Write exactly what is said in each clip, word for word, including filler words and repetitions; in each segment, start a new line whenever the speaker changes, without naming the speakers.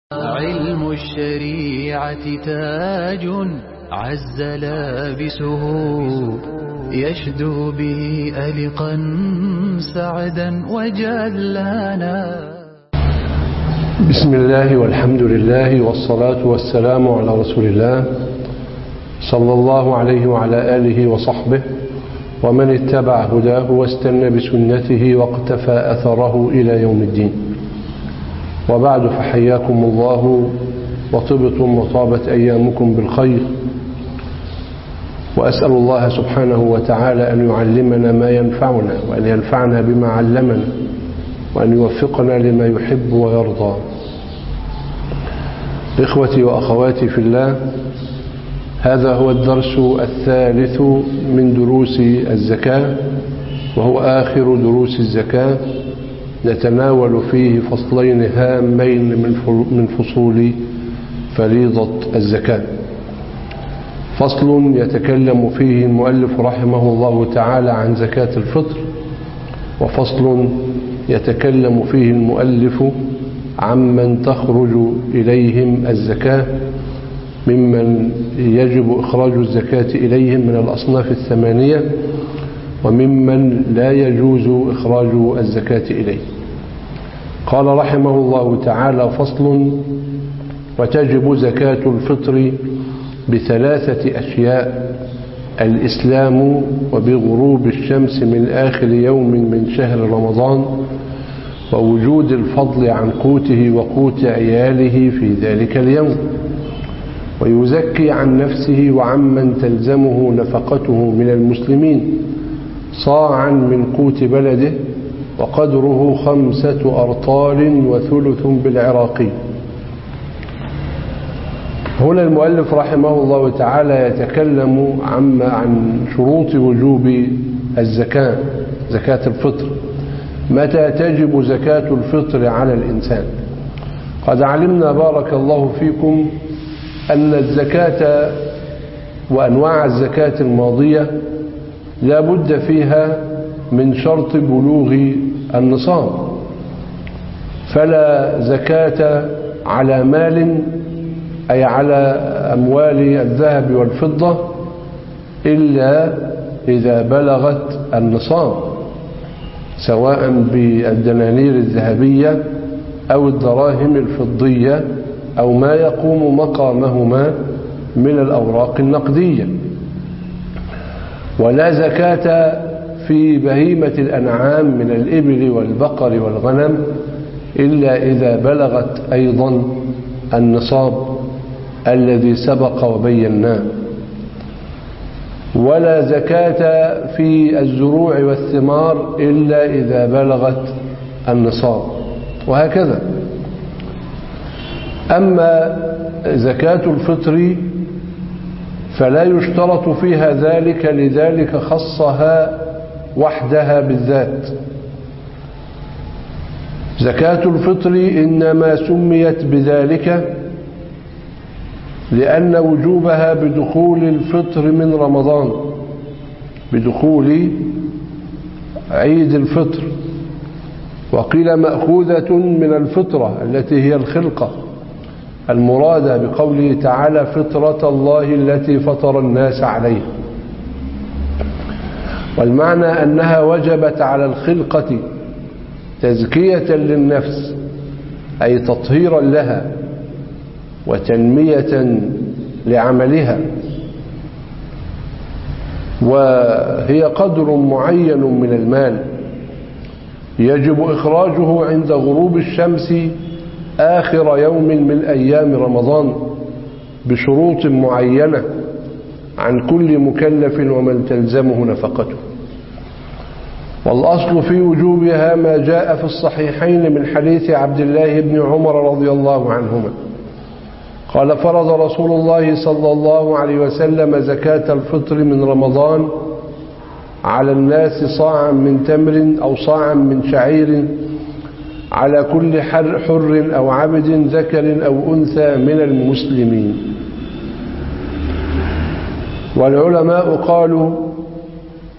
علم الشريعة تاج عز لابسه يشدو به ألقا سعدا وجلانا.
بسم الله والحمد لله والصلاة والسلام على رسول الله صلى الله عليه وعلى آله وصحبه ومن اتبع هداه واستنى بسنته واقتفى أثره إلى يوم الدين. وبعد، فحياكم الله وطبتم وطابت أيامكم بالخير، وأسأل الله سبحانه وتعالى أن يعلمنا ما ينفعنا وأن ينفعنا بما علمنا وأن يوفقنا لما يحب ويرضى. إخوتي وأخواتي في الله، هذا هو الدرس الثالث من دروس الزكاة، وهو آخر دروس الزكاة، نتناول فيه فصلين هامين من فصول فريضة الزكاة. فصل يتكلم فيه المؤلف رحمه الله تعالى عن زكاة الفطر، وفصل يتكلم فيه المؤلف عمن تخرج إليهم الزكاة ممن يجب إخراج الزكاة إليهم من الأصناف الثمانية، وممن لا يجوز إخراج الزكاة إليه. قال رحمه الله تعالى: فصل: وتجب زكاة الفطر بثلاثة أشياء: الإسلام، وبغروب الشمس من آخر يوم من شهر رمضان، ووجود الفضل عن قوته وقوت عياله في ذلك اليوم، ويزكي عن نفسه وعمن تلزمه نفقته من المسلمين صاعا من قوت بلده، وقدره خمسة أرطال وثلث بالعراقي. هنا المؤلف رحمه الله تعالى يتكلم عما عن شروط وجوب الزكاة، زكاة الفطر. متى تجب زكاة الفطر على الإنسان؟ قد علمنا بارك الله فيكم أن الزكاة وأنواع الزكاة الماضية لا بد فيها من شرط بلوغ النصاب، فلا زكاة على مال أي على أموال الذهب والفضة إلا إذا بلغت النصاب، سواء بالدنانير الذهبية أو الدراهم الفضية أو ما يقوم مقامهما من الأوراق النقدية. ولا زكاة في بهيمة الأنعام من الإبل والبقر والغنم إلا إذا بلغت أيضا النصاب الذي سبق وبيناه. ولا زكاة في الزروع والثمار إلا إذا بلغت النصاب، وهكذا. أما زكاة الفطر فلا يشترط فيها ذلك، لذلك خصها وحدها بالذات. زكاة الفطر إنما سميت بذلك لأن وجوبها بدخول الفطر من رمضان، بدخول عيد الفطر. وقيل مأخوذة من الفطرة التي هي الخلقة المرادة بقوله تعالى: فطرة الله التي فطر الناس عليها. والمعنى أنها وجبت على الخلقة تزكية للنفس، أي تطهيرا لها وتنمية لعملها، وهي قدر معين من المال يجب إخراجه عند غروب الشمس آخر يوم من أيام رمضان بشروط معينة عن كل مكلف ومن تلزمه نفقته. والأصل في وجوبها ما جاء في الصحيحين من حديث عبد الله بن عمر رضي الله عنهما قال: فرض رسول الله صلى الله عليه وسلم زكاة الفطر من رمضان على الناس صاعا من تمر أو صاعا من شعير على كل حر, حر أو عبد ذكر أو أنثى من المسلمين. والعلماء قالوا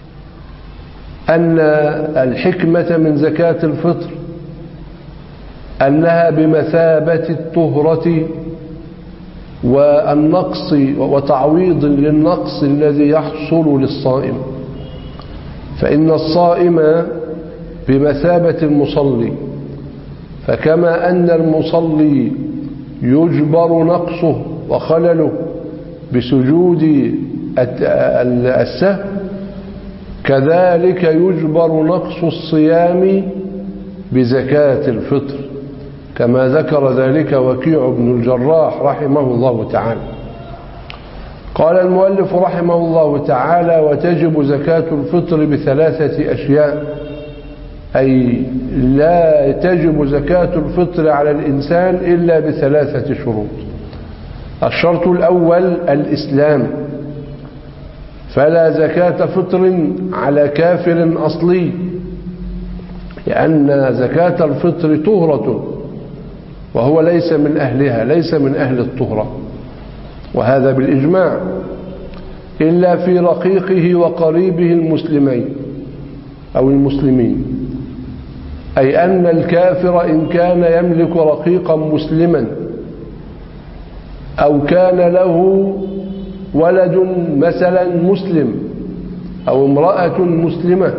أن الحكمة من زكاة الفطر أنها بمثابة الطهرة والنقص وتعويض للنقص الذي يحصل للصائم، فإن الصائم بمثابة المصلي، فكما أن المصلي يجبر نقصه وخلله بسجود السهو، كذلك يجبر نقص الصيام بزكاة الفطر، كما ذكر ذلك وكيع بن الجراح رحمه الله تعالى. قال المؤلف رحمه الله تعالى: وتجب زكاة الفطر بثلاثة أشياء، أي لا تجب زكاة الفطر على الإنسان إلا بثلاثة شروط. الشرط الأول الإسلام، فلا زكاة فطر على كافر أصلي، لأن زكاة الفطر طهرة وهو ليس من أهلها، ليس من أهل الطهرة، وهذا بالإجماع، إلا في رقيقه وقريبه المسلمين أو المسلمين، أي أن الكافر إن كان يملك رقيقا مسلما أو كان له ولد مثلا مسلم أو امرأة مسلمة،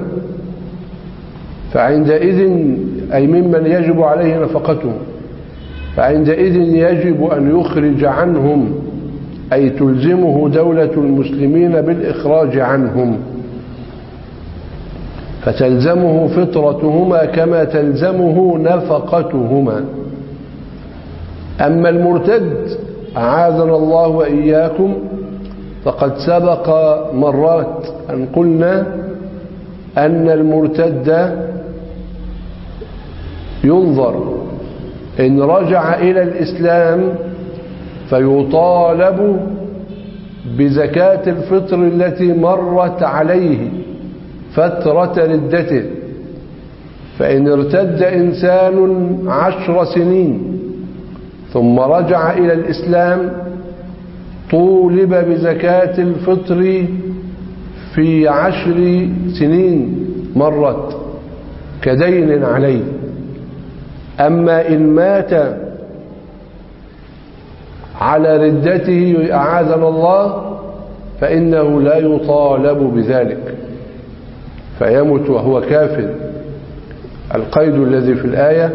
فعندئذ أي ممن يجب عليه نفقته، فعندئذ يجب أن يخرج عنهم، أي تلزمه دولة المسلمين بالإخراج عنهم، فتلزمه فطرتهما كما تلزمه نفقتهما. أما المرتد أعاذنا الله وإياكم، فقد سبق مرات أن قلنا أن المرتد ينظر إن رجع إلى الإسلام فيطالب بزكاة الفطر التي مرت عليه فترة ردته، فإن ارتد إنسان عشر سنين ثم رجع إلى الإسلام طولب بزكاة الفطر في عشر سنين مرت كدين عليه. أما إن مات على ردته أعاذنا الله فإنه لا يطالب بذلك، فيمت وهو كافر. القيد الذي في الآية: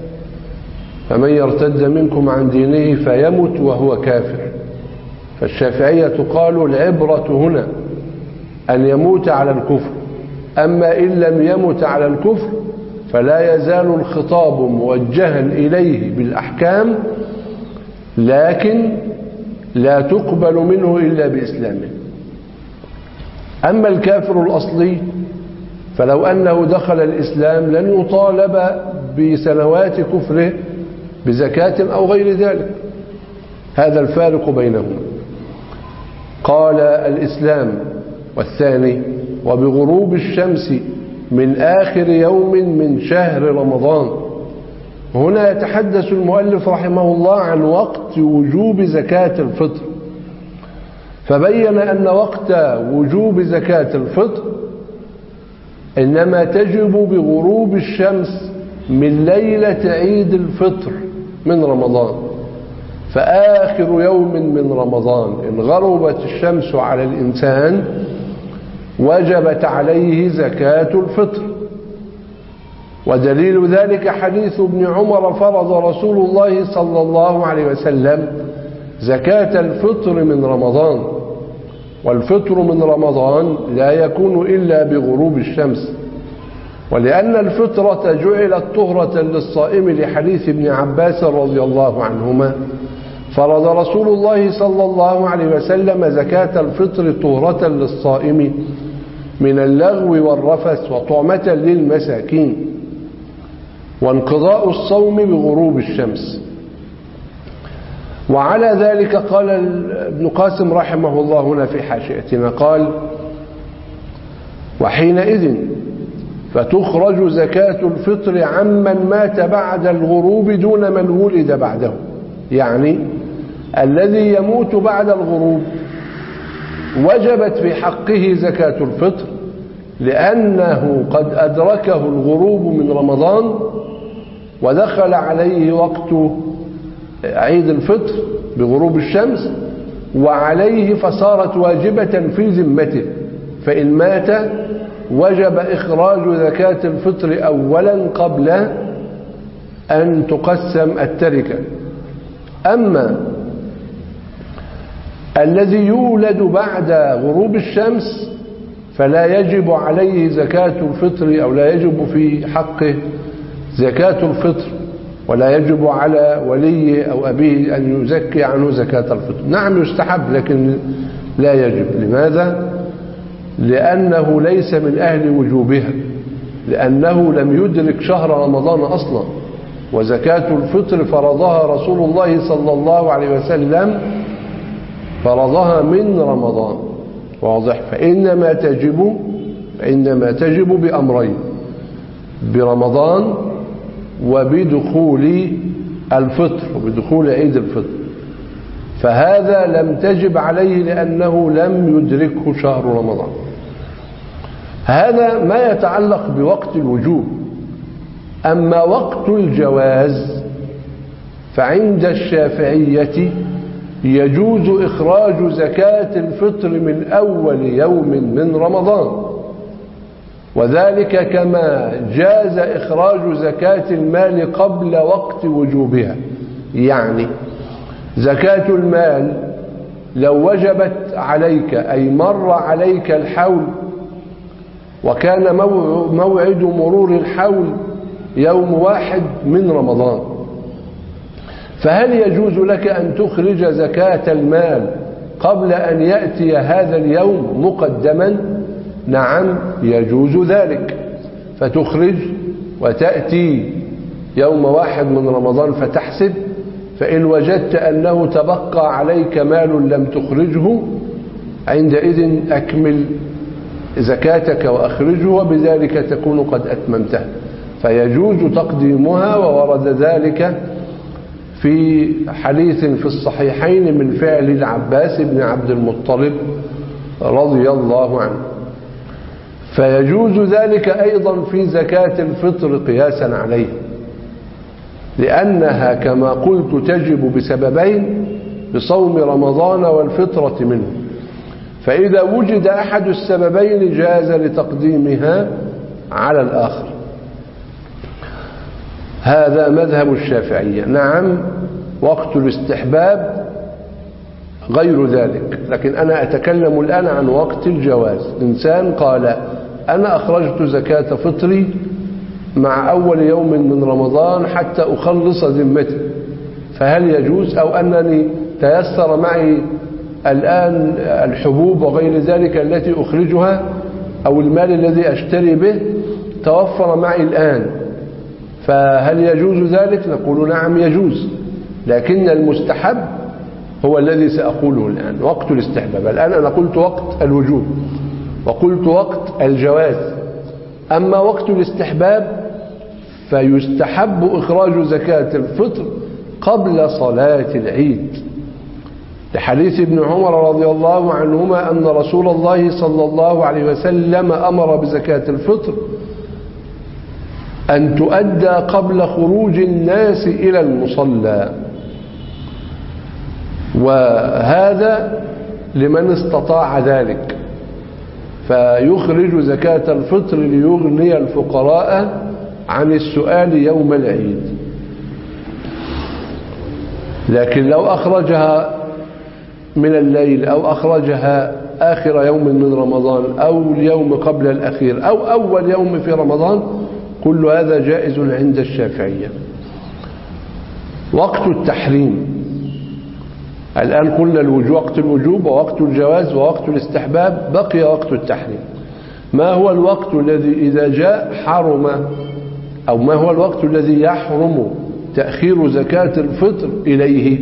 فمن يرتد منكم عن دينه فيمت وهو كافر. فالشافعية قالوا العبرة هنا أن يموت على الكفر، أما إن لم يمت على الكفر فلا يزال الخطاب موجها إليه بالأحكام، لكن لا تقبل منه إلا بإسلامه. أما الكافر الأصلي فلو أنه دخل الإسلام لن يطالب بسنوات كفره بزكاة أو غير ذلك، هذا الفارق بينهما. قال الإسلام. والثاني: وبغروب الشمس من آخر يوم من شهر رمضان. هنا يتحدث المؤلف رحمه الله عن وقت وجوب زكاة الفطر، فبين أن وقت وجوب زكاة الفطر إنما تجب بغروب الشمس من ليلة عيد الفطر من رمضان، فآخر يوم من رمضان إن غربت الشمس على الإنسان وجبت عليه زكاة الفطر. ودليل ذلك حديث ابن عمر: فرض رسول الله صلى الله عليه وسلم زكاة الفطر من رمضان، والفطر من رمضان لا يكون إلا بغروب الشمس. ولأن الفطرة جعلت طهرة للصائم لحديث ابن عباس رضي الله عنهما: فرض رسول الله صلى الله عليه وسلم زكاة الفطر طهرة للصائم من اللغو والرفث وطعمة للمساكين، وانقضاء الصوم بغروب الشمس. وعلى ذلك قال ابن قاسم رحمه الله هنا في حاشيتنا، قال: وحينئذ فتخرج زكاة الفطر عمن مات بعد الغروب دون من ولد بعده، يعني الذي يموت بعد الغروب وجبت في حقه زكاة الفطر لأنه قد أدركه الغروب من رمضان ودخل عليه وقت عيد الفطر بغروب الشمس وعليه فصارت واجبة في ذمته، فإن مات وجب إخراج زكاة الفطر أولا قبل أن تقسم التركة. أما الذي يولد بعد غروب الشمس فلا يجب عليه زكاة الفطر، أو لا يجب في حقه زكاة الفطر، ولا يجب على ولي أو أبيه أن يزكي عنه زكاة الفطر. نعم يستحب لكن لا يجب. لماذا؟ لأنه ليس من أهل وجوبها، لأنه لم يدرك شهر رمضان أصلا، وزكاة الفطر فرضها رسول الله صلى الله عليه وسلم، فرضها من رمضان. واضح؟ فإنما تجب فإنما تجب بأمرين: برمضان وبدخول الفطر وبدخول عيد الفطر. فهذا لم تجب عليه لأنه لم يدركه شهر رمضان. هذا ما يتعلق بوقت الوجوب. أما وقت الجواز فعند الشافعية يجوز إخراج زكاة الفطر من أول يوم من رمضان، وذلك كما جاز إخراج زكاة المال قبل وقت وجوبها. يعني زكاة المال لو وجبت عليك أي مر عليك الحول وكان موعد مرور الحول يوم واحد من رمضان، فهل يجوز لك أن تخرج زكاة المال قبل أن يأتي هذا اليوم مقدما؟ نعم يجوز ذلك، فتخرج وتأتي يوم واحد من رمضان فتحسب، فإن وجدت أنه تبقى عليك مال لم تخرجه عندئذ أكمل زكاتك وأخرجه، وبذلك تكون قد أتممتها. فيجوز تقديمها، وورد ذلك في حديث في الصحيحين من فعل العباس بن عبد المطلب رضي الله عنه. فيجوز ذلك أيضا في زكاة الفطر قياسا عليه، لأنها كما قلت تجب بسببين: بصوم رمضان والفطرة منه. فإذا وجد أحد السببين جاز لتقديمها على الآخر. هذا مذهب الشافعية. نعم وقت الاستحباب غير ذلك، لكن أنا أتكلم الآن عن وقت الجواز. إنسان قال أنا أخرجت زكاة فطري مع أول يوم من رمضان حتى أخلص ذمتي، فهل يجوز؟ أو أنني تيسر معي الآن الحبوب وغير ذلك التي أخرجها، أو المال الذي أشتري به توفر معي الآن، فهل يجوز ذلك؟ نقول نعم يجوز، لكن المستحب هو الذي سأقوله الآن، وقت الاستحباب. الآن أنا قلت وقت الوجوب وقلت وقت الجواز. أما وقت الاستحباب فيستحب إخراج زكاة الفطر قبل صلاة العيد، لحديث ابن عمر رضي الله عنهما أن رسول الله صلى الله عليه وسلم أمر بزكاة الفطر أن تؤدى قبل خروج الناس إلى المصلى، وهذا لمن استطاع ذلك، فيخرج زكاة الفطر ليغني الفقراء عن السؤال يوم العيد. لكن لو أخرجها من الليل أو أخرجها آخر يوم من رمضان أو اليوم قبل الأخير أو أول يوم في رمضان، كل هذا جائز عند الشافعية. وقت التحريم، الآن قلنا الوجوب، وقت الوجوب ووقت الجواز ووقت الاستحباب، بقي وقت التحريم. ما هو الوقت الذي إذا جاء حرم، أو ما هو الوقت الذي يحرم تأخير زكاة الفطر إليه؟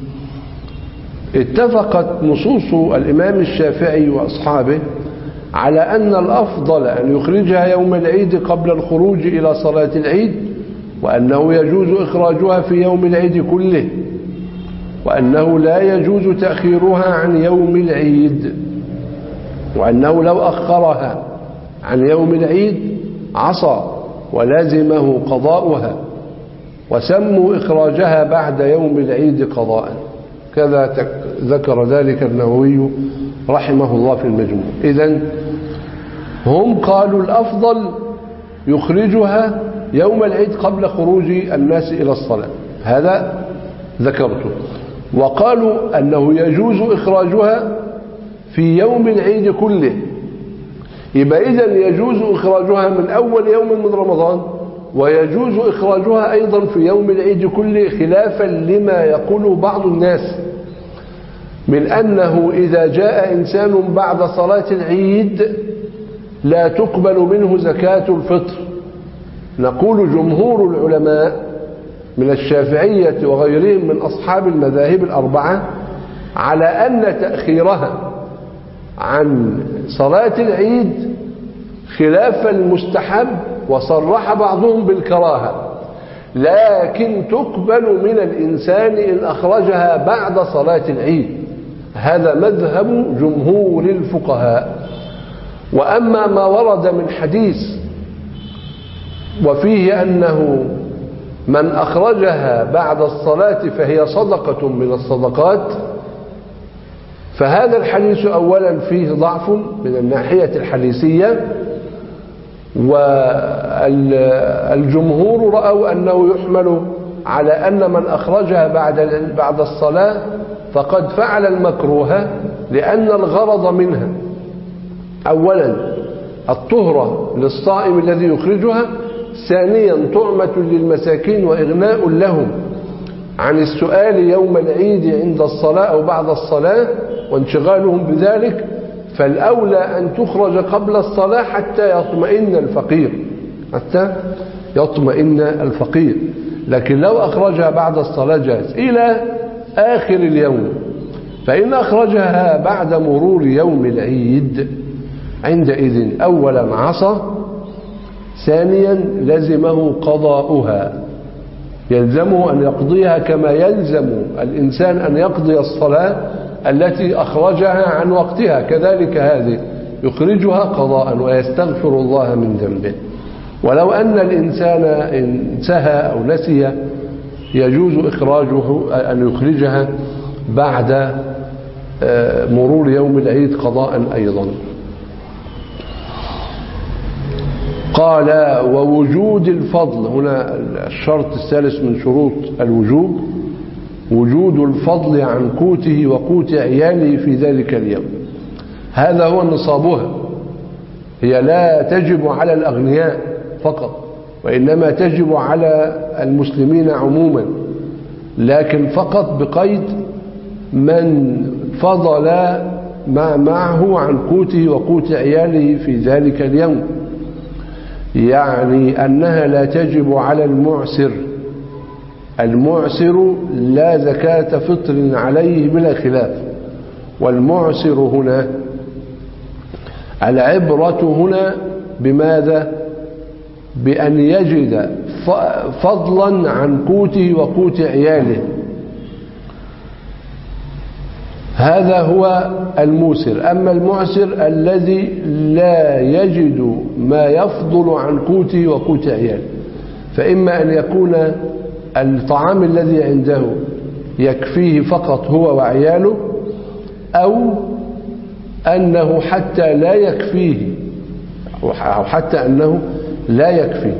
اتفقت نصوص الإمام الشافعي وأصحابه على أن الأفضل أن يخرجها يوم العيد قبل الخروج إلى صلاة العيد، وأنه يجوز إخراجها في يوم العيد كله، وأنه لا يجوز تأخيرها عن يوم العيد، وأنه لو أخرها عن يوم العيد عصى ولازمه قضاؤها، وسموا إخراجها بعد يوم العيد قضاء. كذا ذكر ذلك النووي رحمه الله في المجموع. إذن هم قالوا الأفضل يخرجها يوم العيد قبل خروج الناس إلى الصلاة، هذا ذكرته. وقالوا أنه يجوز إخراجها في يوم العيد كله، يبقى إذن يجوز إخراجها من أول يوم من رمضان، ويجوز إخراجها أيضا في يوم العيد كله، خلافا لما يقوله بعض الناس من أنه إذا جاء إنسان بعد صلاة العيد لا تقبل منه زكاة الفطر. نقول جمهور العلماء من الشافعية وغيرهم من أصحاب المذاهب الأربعة على أن تأخيرها عن صلاة العيد خلاف المستحب، وصرح بعضهم بالكراهة، لكن تقبل من الإنسان إن أخرجها بعد صلاة العيد. هذا مذهب جمهور الفقهاء. وأما ما ورد من حديث وفيه أنه من أخرجها بعد الصلاة فهي صدقة من الصدقات، فهذا الحديث أولا فيه ضعف من الناحية الحديثية، والجمهور رأوا أنه يحمل على أن من أخرجها بعد بعد الصلاة فقد فعل المكروه، لأن الغرض منها أولا الطهرة للصائم الذي يخرجها، ثانيا طعمة للمساكين وإغناء لهم عن السؤال يوم العيد عند الصلاة أو بعد الصلاة وانشغالهم بذلك، فالأولى أن تخرج قبل الصلاة حتى يطمئن الفقير حتى يطمئن الفقير لكن لو أخرجها بعد الصلاة جاز إلى آخر اليوم. فإن أخرجها بعد مرور يوم العيد عندئذ أولا عصى، ثانيا لزمه قضاؤها، يلزمه أن يقضيها كما يلزم الإنسان أن يقضي الصلاة التي أخرجها عن وقتها، كذلك هذه يخرجها قضاء ويستغفر الله من ذنبه. ولو أن الإنسان انتهى أو نسي يجوز إخراجه أن يخرجها بعد مرور يوم العيد قضاء أيضا. قال ووجود الفضل، هنا الشرط الثالث من شروط الوجوب وجود الفضل عن قوته وقوت عياله في ذلك اليوم، هذا هو نصابها. هي لا تجب على الأغنياء فقط، وإنما تجب على المسلمين عموما، لكن فقط بقيد من فضل ما معه عن قوته وقوت عياله في ذلك اليوم، يعني أنها لا تجب على المعسر. المعسر لا زكاة فطر عليه بلا خلاف، والمعسر هنا العبرة هنا بماذا؟ بأن يجد فضلا عن قوته وقوت عياله، هذا هو الموسر. أما المعسر الذي لا يجد ما يفضل عن قوته وقوت عياله، فإما أن يكون الطعام الذي عنده يكفيه فقط هو وعياله، أو أنه حتى لا يكفيه أو حتى أنه لا يكفيه،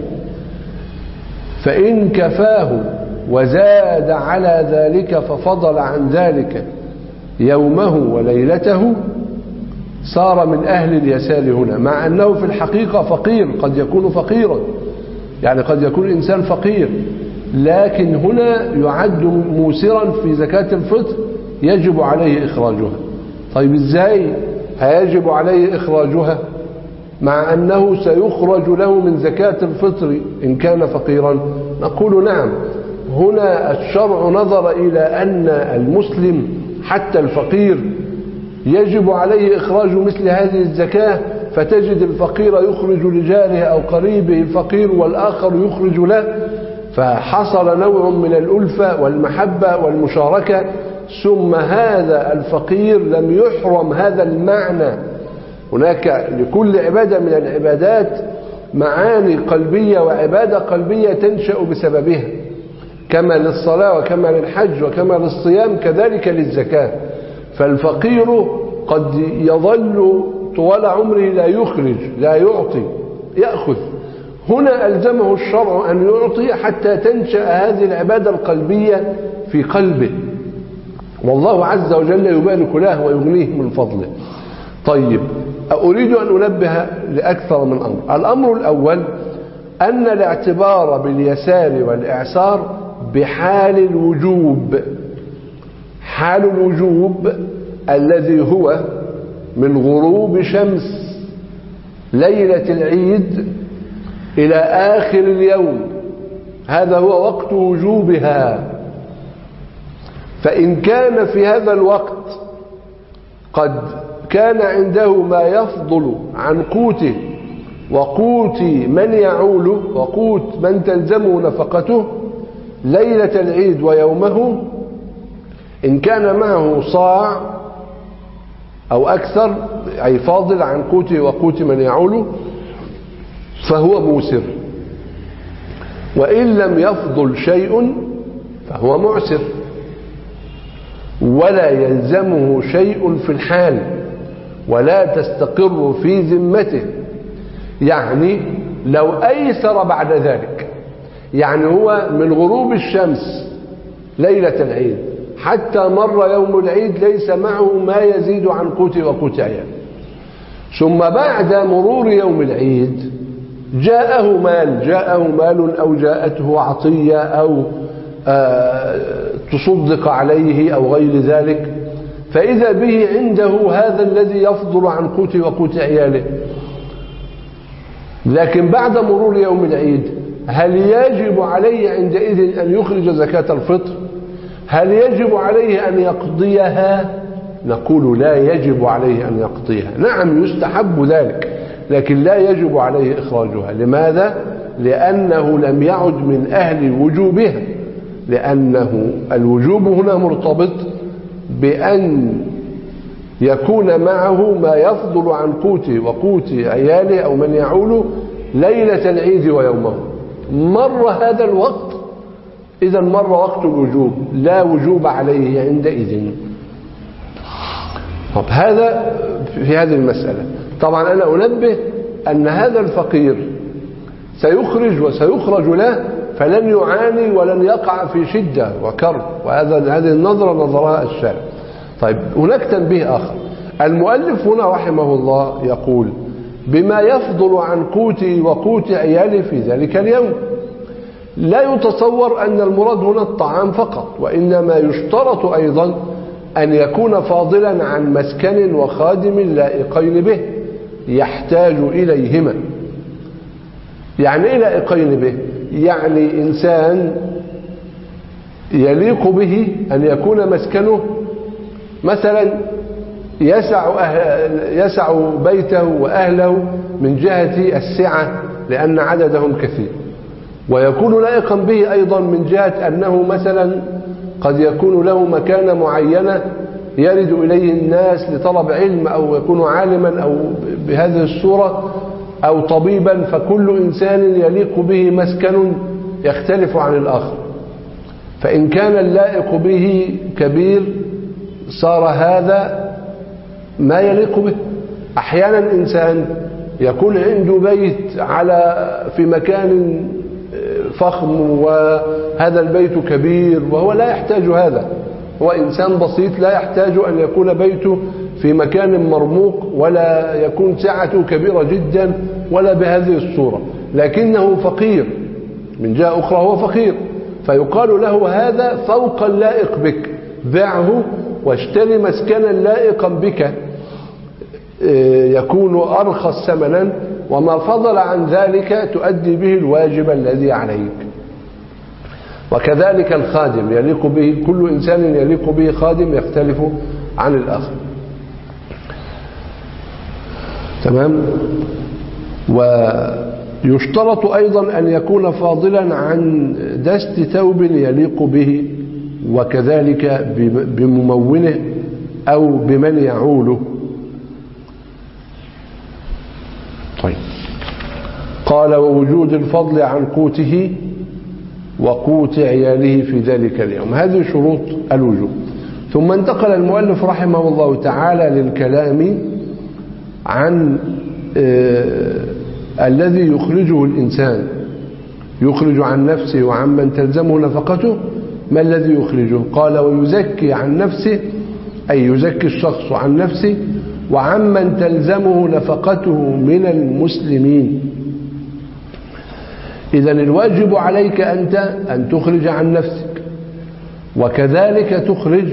فإن كفاه وزاد على ذلك ففضل عن ذلك يومه وليلته صار من أهل اليسار هنا، مع أنه في الحقيقة فقير، قد يكون فقيرا، يعني قد يكون إنسان فقير، لكن هنا يعد موسرا في زكاة الفطر يجب عليه إخراجها. طيب إزاي هيجب عليه إخراجها مع أنه سيخرج له من زكاة الفطر إن كان فقيرا؟ نقول نعم، هنا الشرع نظر إلى أن المسلم حتى الفقير يجب عليه إخراج مثل هذه الزكاة، فتجد الفقير يخرج لجاره أو قريبه الفقير والآخر يخرج له، فحصل نوع من الألفة والمحبة والمشاركة. ثم هذا الفقير لم يحرم هذا المعنى. هناك لكل عبادة من العبادات معاني قلبية وعبادة قلبية تنشأ بسببها، كما للصلاة وكما للحج وكما للصيام كذلك للزكاة. فالفقير قد يظل طوال عمره لا يخرج لا يعطي يأخذ. هنا ألزمه الشرع أن يعطي حتى تنشأ هذه العبادة القلبية في قلبه، والله عز وجل يبارك له ويغنيه من فضله. طيب، أريد أن أنبه لأكثر من أمر. الأمر الأول أن الاعتبار باليسار والإعسار بحال الوجوب، حال الوجوب الذي هو من غروب شمس ليلة العيد إلى آخر اليوم، هذا هو وقت وجوبها. فإن كان في هذا الوقت قد كان عنده ما يفضل عن قوته وقوت من يعوله وقوت من تلزمه نفقته ليلة العيد ويومه، إن كان معه صاع أو أكثر أي فاضل عن قوته وقوت من يعوله فهو موسر، وإن لم يفضل شيء فهو معسر، ولا يلزمه شيء في الحال ولا تستقر في ذمته. يعني لو أيسر بعد ذلك، يعني هو من غروب الشمس ليلة العيد حتى مر يوم العيد ليس معه ما يزيد عن قوت وقوت عيال، ثم بعد مرور يوم العيد جاءه مال جاءه مال أو جاءته عطية أو آه تصدق عليه أو غير ذلك، فإذا به عنده هذا الذي يفضل عن قوت وقوت عياله. لكن بعد مرور يوم العيد هل يجب عليه عندئذ أن يخرج زكاة الفطر؟ هل يجب عليه أن يقضيها؟ نقول لا يجب عليه أن يقضيها. نعم يستحب ذلك، لكن لا يجب عليه إخراجها. لماذا؟ لأنه لم يعد من أهل وجوبها، لأنه الوجوب هنا مرتبط بأن يكون معه ما يفضل عن قوته وقوت عياله أو من يعوله ليلة العيد ويومه. مر هذا الوقت، إذا مر وقت الوجوب، لا وجوب عليه عندئذ. طب هذا في هذه المسألة. طبعا أنا أنبه أن هذا الفقير سيخرج وسيخرج له، فلن يعاني ولن يقع في شدة وكرب، وهذا هذه النظرة نظرها الشارع. طيب هناك تنبيه آخر. المؤلف هنا رحمه الله يقول بما يفضل عن قوتي وقوت عياله في ذلك اليوم. لا يتصور أن المراد هنا الطعام فقط، وإنما يشترط أيضا أن يكون فاضلا عن مسكن وخادم لائقين به يحتاج إليهما. يعني إيه لائقين به؟ يعني إنسان يليق به أن يكون مسكنه مثلا يسع, أهل يسع بيته وأهله من جهة السعة لأن عددهم كثير، ويكون لائقا به أيضا من جهة أنه مثلا قد يكون له مكانة معينة يرد إليه الناس لطلب علم، أو يكون عالما أو بهذه الصورة، أو طبيبا، فكل إنسان يليق به مسكن يختلف عن الآخر. فإن كان اللائق به كبير صار هذا ما يليق به. أحيانا إنسان يكون عنده بيت على في مكان فخم وهذا البيت كبير وهو لا يحتاج هذا، هو إنسان بسيط لا يحتاج أن يكون بيته في مكان مرموق ولا يكون سعته كبيرة جدا ولا بهذه الصورة، لكنه فقير من جهة أخرى، هو فقير، فيقال له هذا فوق اللائق بك، بيعه واشتري مسكنا لائقا بك يكون أرخص ثمنا، وما فضل عن ذلك تؤدي به الواجب الذي عليك. وكذلك الخادم يليق به، كل إنسان يليق به خادم يختلف عن الآخر. تمام. ويشترط أيضا أن يكون فاضلا عن دست ثوب يليق به، وكذلك بممونه أو بمن يعوله. طيب، قال ووجود الفضل عن قوته وقوت عياله في ذلك اليوم. هذه شروط الوجوب. ثم انتقل المؤلف رحمه الله تعالى للكلام عن آه الذي يخرجه الإنسان، يخرج عن نفسه وعمن تلزمه نفقته. ما الذي يخرجه؟ قال ويزكي عن نفسه، أي يزكي الشخص عن نفسه وعمن تلزمه نفقته من المسلمين. إذن الواجب عليك أنت أن تخرج عن نفسك، وكذلك تخرج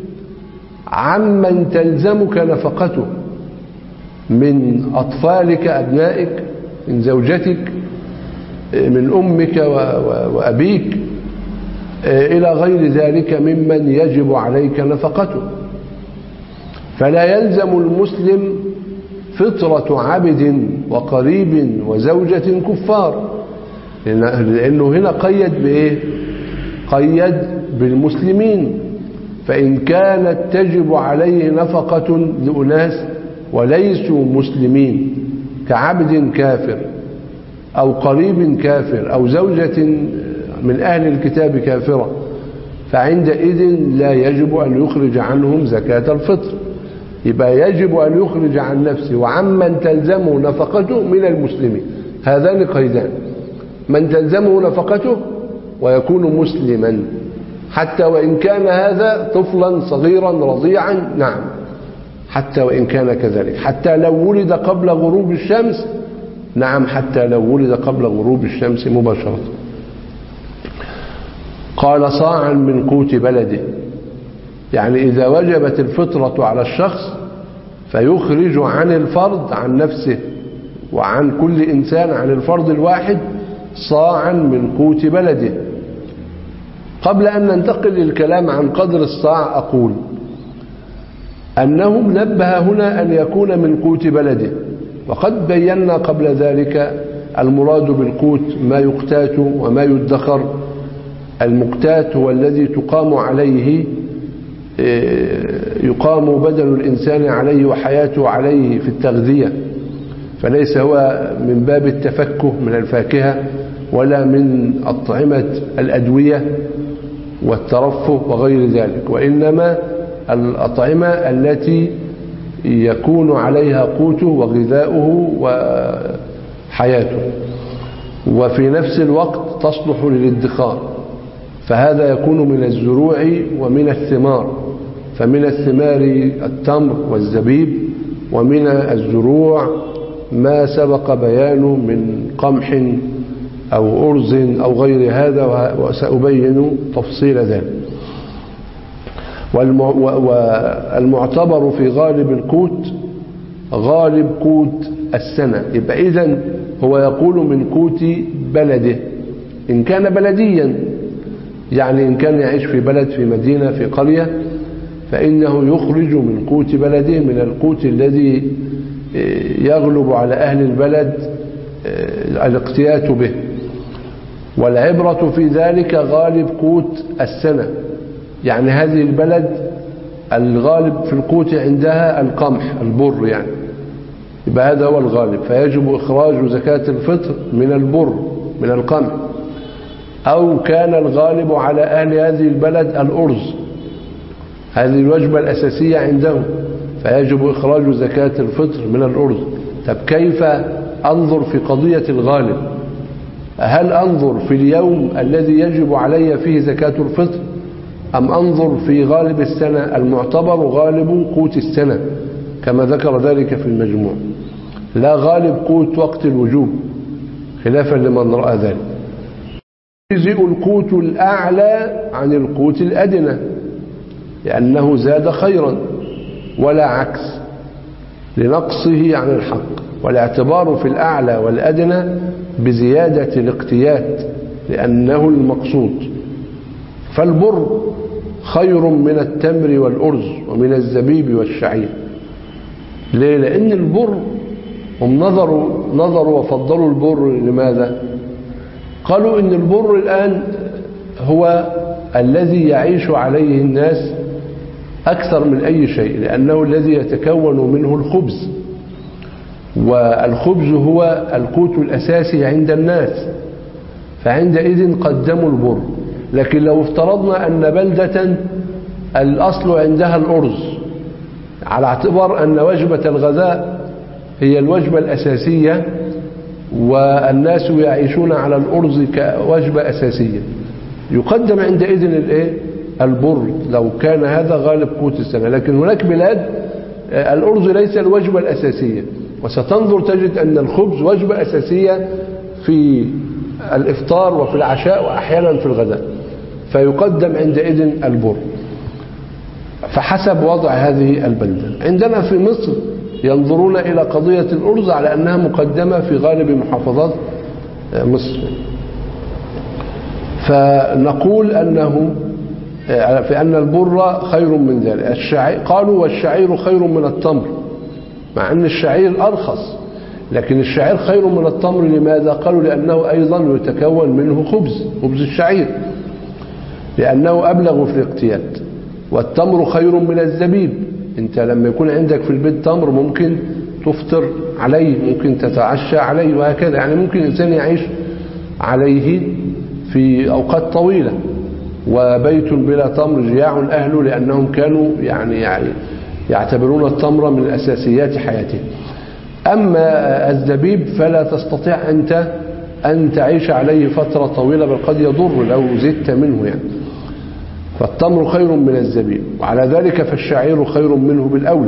عمن تلزمك نفقته من أطفالك أبنائك، من زوجتك، من أمك وأبيك، إلى غير ذلك ممن يجب عليك نفقته. فلا يلزم المسلم فطرة عبد وقريب وزوجة كفار، لأنه هنا قيد بإيه؟ قيد بالمسلمين. فإن كانت تجب عليه نفقة لأناس وليسوا مسلمين كعبد كافر أو قريب كافر أو زوجة من أهل الكتاب كافرة، فعندئذ لا يجب أن يخرج عنهم زكاة الفطر. يبقى يجب أن يخرج عن نفسه وعمن تلزمه نفقته من المسلمين. هذان قيدان: من تلزمه نفقته ويكون مسلما، حتى وإن كان هذا طفلا صغيرا رضيعا، نعم، حتى وإن كان كذلك، حتى لو ولد قبل غروب الشمس، نعم، حتى لو ولد قبل غروب الشمس مباشرة. قال صاعا من قوت بلده، يعني إذا وجبت الفطرة على الشخص فيخرج عن الفرد، عن نفسه وعن كل إنسان، عن الفرد الواحد صاعا من قوت بلده. قبل أن ننتقل للكلام عن قدر الصاع أقول أنه نبه هنا أن يكون من قوت بلده، وقد بينا قبل ذلك المراد بالقوت ما يقتات وما يدخر. المقتات هو الذي تقام عليه، يقام بدن الإنسان عليه وحياته عليه في التغذية، فليس هو من باب التفكه من الفاكهة ولا من أطعمة الأدوية والترفه وغير ذلك، وإنما الأطعمة التي يكون عليها قوته وغذاؤه وحياته، وفي نفس الوقت تصلح للادخار. فهذا يكون من الزروع ومن الثمار، فمن الثمار التمر والزبيب، ومن الزروع ما سبق بيانه من قمح أو أرز أو غير هذا، وسأبين تفصيل ذلك. والمعتبر في غالب القوت غالب قوت السنة. يبقى إذن هو يقول من قوت بلده إن كان بلديا، يعني إن كان يعيش في بلد، في مدينة، في قرية، فإنه يخرج من قوت بلده، من القوت الذي يغلب على أهل البلد الاقتيات به. والعبرة في ذلك غالب قوت السنة، يعني هذه البلد الغالب في القوت عندها القمح، البر يعني، يبقى هذا هو الغالب، فيجب إخراج زكاة الفطر من البر، من القمح. أو كان الغالب على أهل هذه البلد الأرز، هذه الوجبة الأساسية عندهم، فيجب إخراج زكاة الفطر من الأرز. طب كيف أنظر في قضية الغالب؟ هل أنظر في اليوم الذي يجب علي فيه زكاة الفطر، أم أنظر في غالب السنة؟ المعتبر غالب قوت السنة كما ذكر ذلك في المجموع، لا غالب قوت وقت الوجوب، خلافا لمن رأى ذلك. يجزئ القوت الأعلى عن القوت الأدنى لأنه زاد خيرا، ولا عكس لنقصه عن الحق. والاعتبار في الأعلى والأدنى بزيادة الاقتيات لأنه المقصود. فالبر خير من التمر والأرز ومن الزبيب والشعير. ليه؟ لأن البر هم نظروا, نظروا وفضلوا البر. لماذا؟ قالوا إن البر الآن هو الذي يعيش عليه الناس أكثر من أي شيء، لأنه الذي يتكون منه الخبز، والخبز هو القوت الأساسي عند الناس. فعندئذ قدموا البر. لكن لو افترضنا أن بلدة الأصل عندها الأرز، على اعتبار أن وجبة الغذاء هي الوجبة الأساسية والناس يعيشون على الأرز كوجبة أساسية، يقدم عندئذ الايه البر لو كان هذا غالب قوت السنة. لكن هناك بلاد الأرز ليس الوجبة الأساسية، وستنظر تجد أن الخبز وجبة أساسية في الإفطار وفي العشاء وأحيانا في الغداء، فيقدم عندئذ البر فحسب وضع هذه البلدة. عندنا في مصر ينظرون إلى قضية الأرز على أنها مقدمة في غالب محافظات مصر، فنقول أنه في أن البر خير من ذلك. الشعير قالوا والشعير خير من التمر، مع أن الشعير أرخص، لكن الشعير خير من التمر. لماذا؟ قالوا لأنه أيضا يتكون منه خبز، خبز الشعير، لأنه أبلغ في الاقتياد. والتمر خير من الزبيب، أنت لما يكون عندك في البيت تمر ممكن تفطر عليه، ممكن تتعشى عليه، وهكذا. يعني ممكن الإنسان يعيش عليه في أوقات طويلة. وبيت بلا تمر جياع أهله، لأنهم كانوا يعني, يعني يعتبرون التمر من أساسيات حياتهم. أما الزبيب فلا تستطيع أنت أن تعيش عليه فترة طويلة، بل قد يضر لو زدت منه يعني. فالتمر خير من الزبيب، وعلى ذلك فالشعير خير منه بالأولى،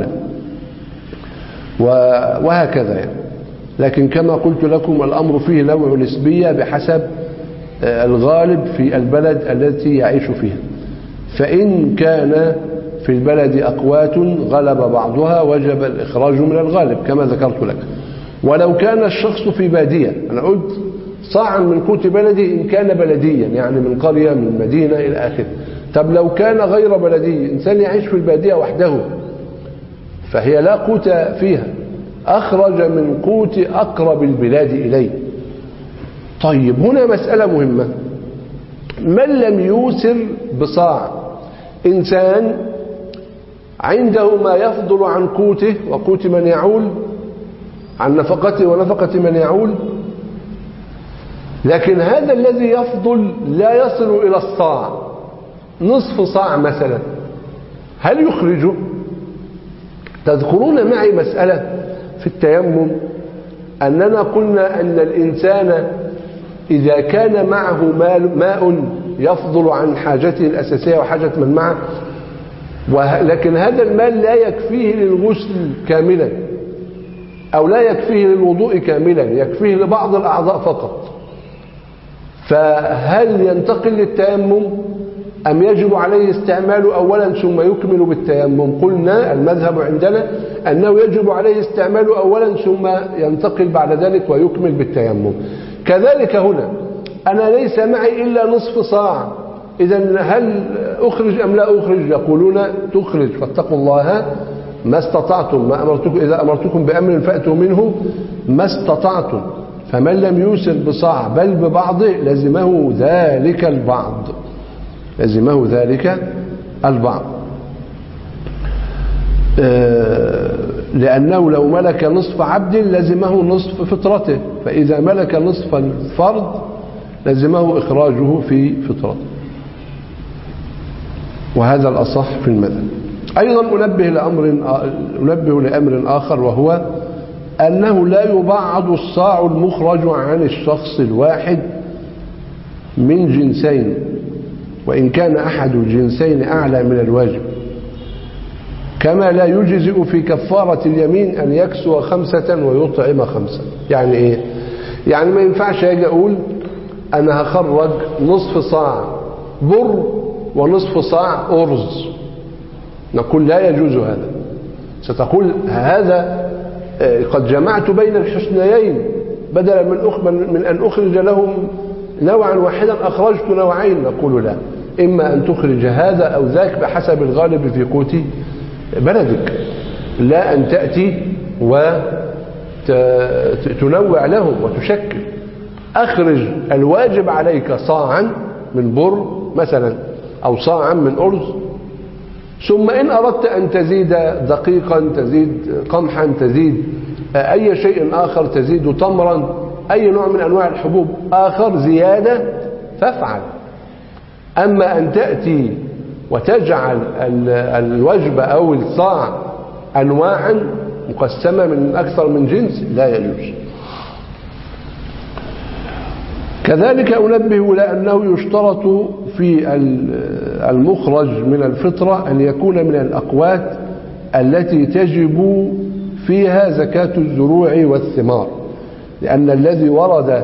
وهكذا يعني. لكن كما قلت لكم الأمر فيه نوع نسبية بحسب الغالب في البلد التي يعيش فيها. فإن كان في البلد أقوات غلب بعضها وجب الإخراج من الغالب كما ذكرت لك. ولو كان الشخص في بادية، أنا قلت صاعا من قوت بلدي إن كان بلديا، يعني من قرية من مدينة إلى آخره. طب لو كان غير بلدي، إنسان يعيش في البادية وحده، فهي لا قوت فيها، أخرج من قوت أقرب البلاد إليه. طيب هنا مسألة مهمة، من لم يوسر بصاع، إنسان عنده ما يفضل عن قوته وقوت من يعول، عن نفقته ونفقة من يعول، لكن هذا الذي يفضل لا يصل إلى الصاع، نصف صاع مثلا، هل يخرجه؟ تذكرون معي مسألة في التيمم أننا قلنا أن الإنسان إذا كان معه ماء يفضل عن حاجته الأساسية وحاجة من معه، لكن هذا الماء لا يكفيه للغسل كاملا أو لا يكفيه للوضوء كاملا، يكفيه لبعض الأعضاء فقط، فهل ينتقل للتيمم أم يجب عليه استعماله أولا ثم يكمل بالتيمم؟ قلنا المذهب عندنا أنه يجب عليه استعماله أولا ثم ينتقل بعد ذلك ويكمل بالتيمم. كذلك هنا أنا ليس معي إلا نصف صاع، إذن هل أخرج أم لا أخرج؟ يقولون تخرج، فاتقوا الله ما استطعتم، ما أمرتكم إذا أمرتكم بأمر فأتوا منه ما استطعتم. فمن لم يوسر بصاع بل ببعضه لزمه ذلك البعض، لزمه ذلك البعض، لأنه لو ملك نصف عبد لزمه نصف فطرته، فإذا ملك نصف الفرد لزمه إخراجه في فطرته، وهذا الأصح في المذهب. أيضا أنبه لأمر أنبه لأمر آخر، وهو أنه لا يبعض الصاع المخرج عن الشخص الواحد من جنسين، وإن كان أحد الجنسين أعلى من الواجب، كما لا يجزئ في كفارة اليمين أن يكسو خمسة ويطعم خمسة. يعني إيه؟ يعني ما ينفعش أجي أقول أنا هخرج نصف صاع بر ونصف صاع أرز، نقول لا يجوز هذا. ستقول هذا قد جمعت بين الحسنيين، بدلا من من أن أخرج لهم نوعا واحدا أخرجت نوعين. نقول لا، إما أن تخرج هذا أو ذاك بحسب الغالب في قوت بلدك، لا أن تأتي وتنوع لهم وتشكل. أخرج الواجب عليك صاعا من بر مثلا أو صاعا من أرز، ثم إن أردت أن تزيد دقيقا، تزيد قمحا، تزيد أي شيء آخر، تزيد تمرا، أي نوع من أنواع الحبوب آخر زيادة، فافعل. أما أن تأتي وتجعل الوجبة أو الصاع أنواعا مقسمة من أكثر من جنس لا يجوز. كذلك أنبه إلى أنه يشترط في المخرج من الفطرة أن يكون من الأقوات التي تجب فيها زكاة الزروع والثمار، لأن الذي ورد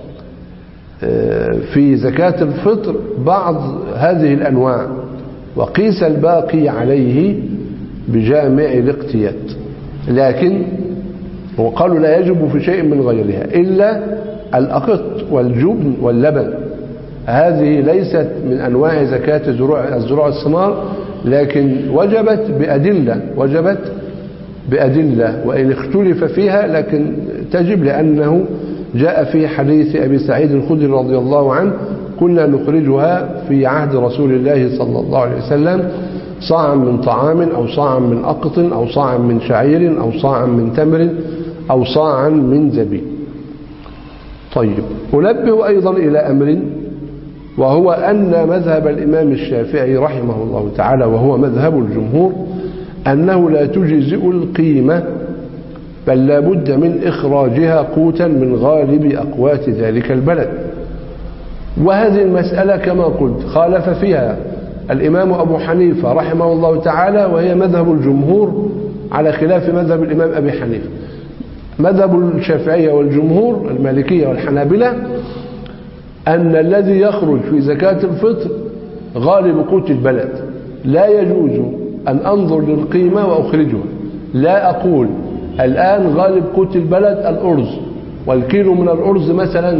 في زكاة الفطر بعض هذه الأنواع، وقيس الباقي عليه بجامع الاقتيات. لكن وقالوا لا يجب في شيء من غيرها إلا الأقط والجبن واللبن، هذه ليست من أنواع زكاة الزروع الزروع والثمار، لكن وجبت بأدلة وجبت بأدلة وإن اختلف فيها، لكن تجب لأنه جاء في حديث أبي سعيد الخدري رضي الله عنه: كنا نخرجها في عهد رسول الله صلى الله عليه وسلم صاعا من طعام أو صاعا من أقط أو صاعا من شعير أو صاعا من تمر أو صاعا من زبيب. طيب، أنبه أيضا إلى أمر، وهو أن مذهب الإمام الشافعي رحمه الله تعالى وهو مذهب الجمهور أنه لا تجزئ القيمة، بل لا بد من إخراجها قوتا من غالب أقوات ذلك البلد. وهذه المسألة كما قلت خالف فيها الإمام أبو حنيفة رحمه الله تعالى، وهي مذهب الجمهور على خلاف مذهب الإمام أبي حنيفة. مذهب الشافعية والجمهور المالكية والحنابلة أن الذي يخرج في زكاة الفطر غالب قوت البلد، لا يجوز أن أنظر للقيمة وأخرجها. لا أقول الآن غالب قوت البلد الأرز، والكيلو من الأرز مثلا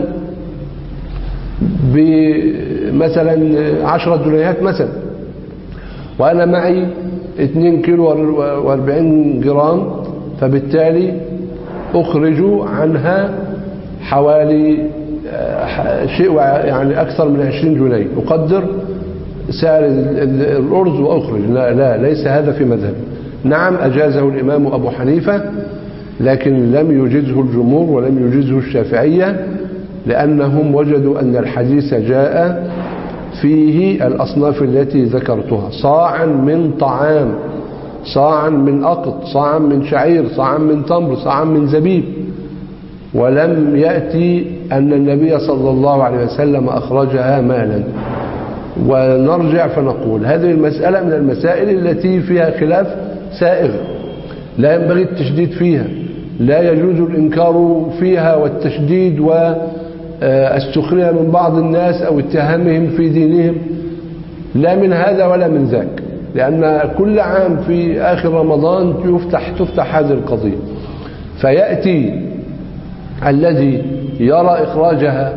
بمثلا عشرة جنيهات مثلا، وأنا معي اثنين كيلو واربعين جرام، فبالتالي أخرج عنها حوالي شيء يعني أكثر من عشرين جنيه، أقدر سعر الأرز وأخرج. لا, لا ليس هذا في مذهب. نعم أجازه الإمام أبو حنيفة، لكن لم يجزه الجمهور ولم يجزه الشافعية، لأنهم وجدوا أن الحديث جاء فيه الأصناف التي ذكرتها: صاعا من طعام، صاعا من أقط، صاعا من شعير، صاعا من تمر، صاعا من زبيب، ولم يأتي أن النبي صلى الله عليه وسلم أخرجها مالا. ونرجع فنقول هذه المسألة من المسائل التي فيها خلاف سائغ، لا ينبغي التشديد فيها، لا يجوز الإنكار فيها والتشديد والسخرية من بعض الناس أو اتهامهم في دينهم، لا من هذا ولا من ذاك، لأن كل عام في آخر رمضان يفتح تفتح هذه القضية، فيأتي الذي يرى إخراجها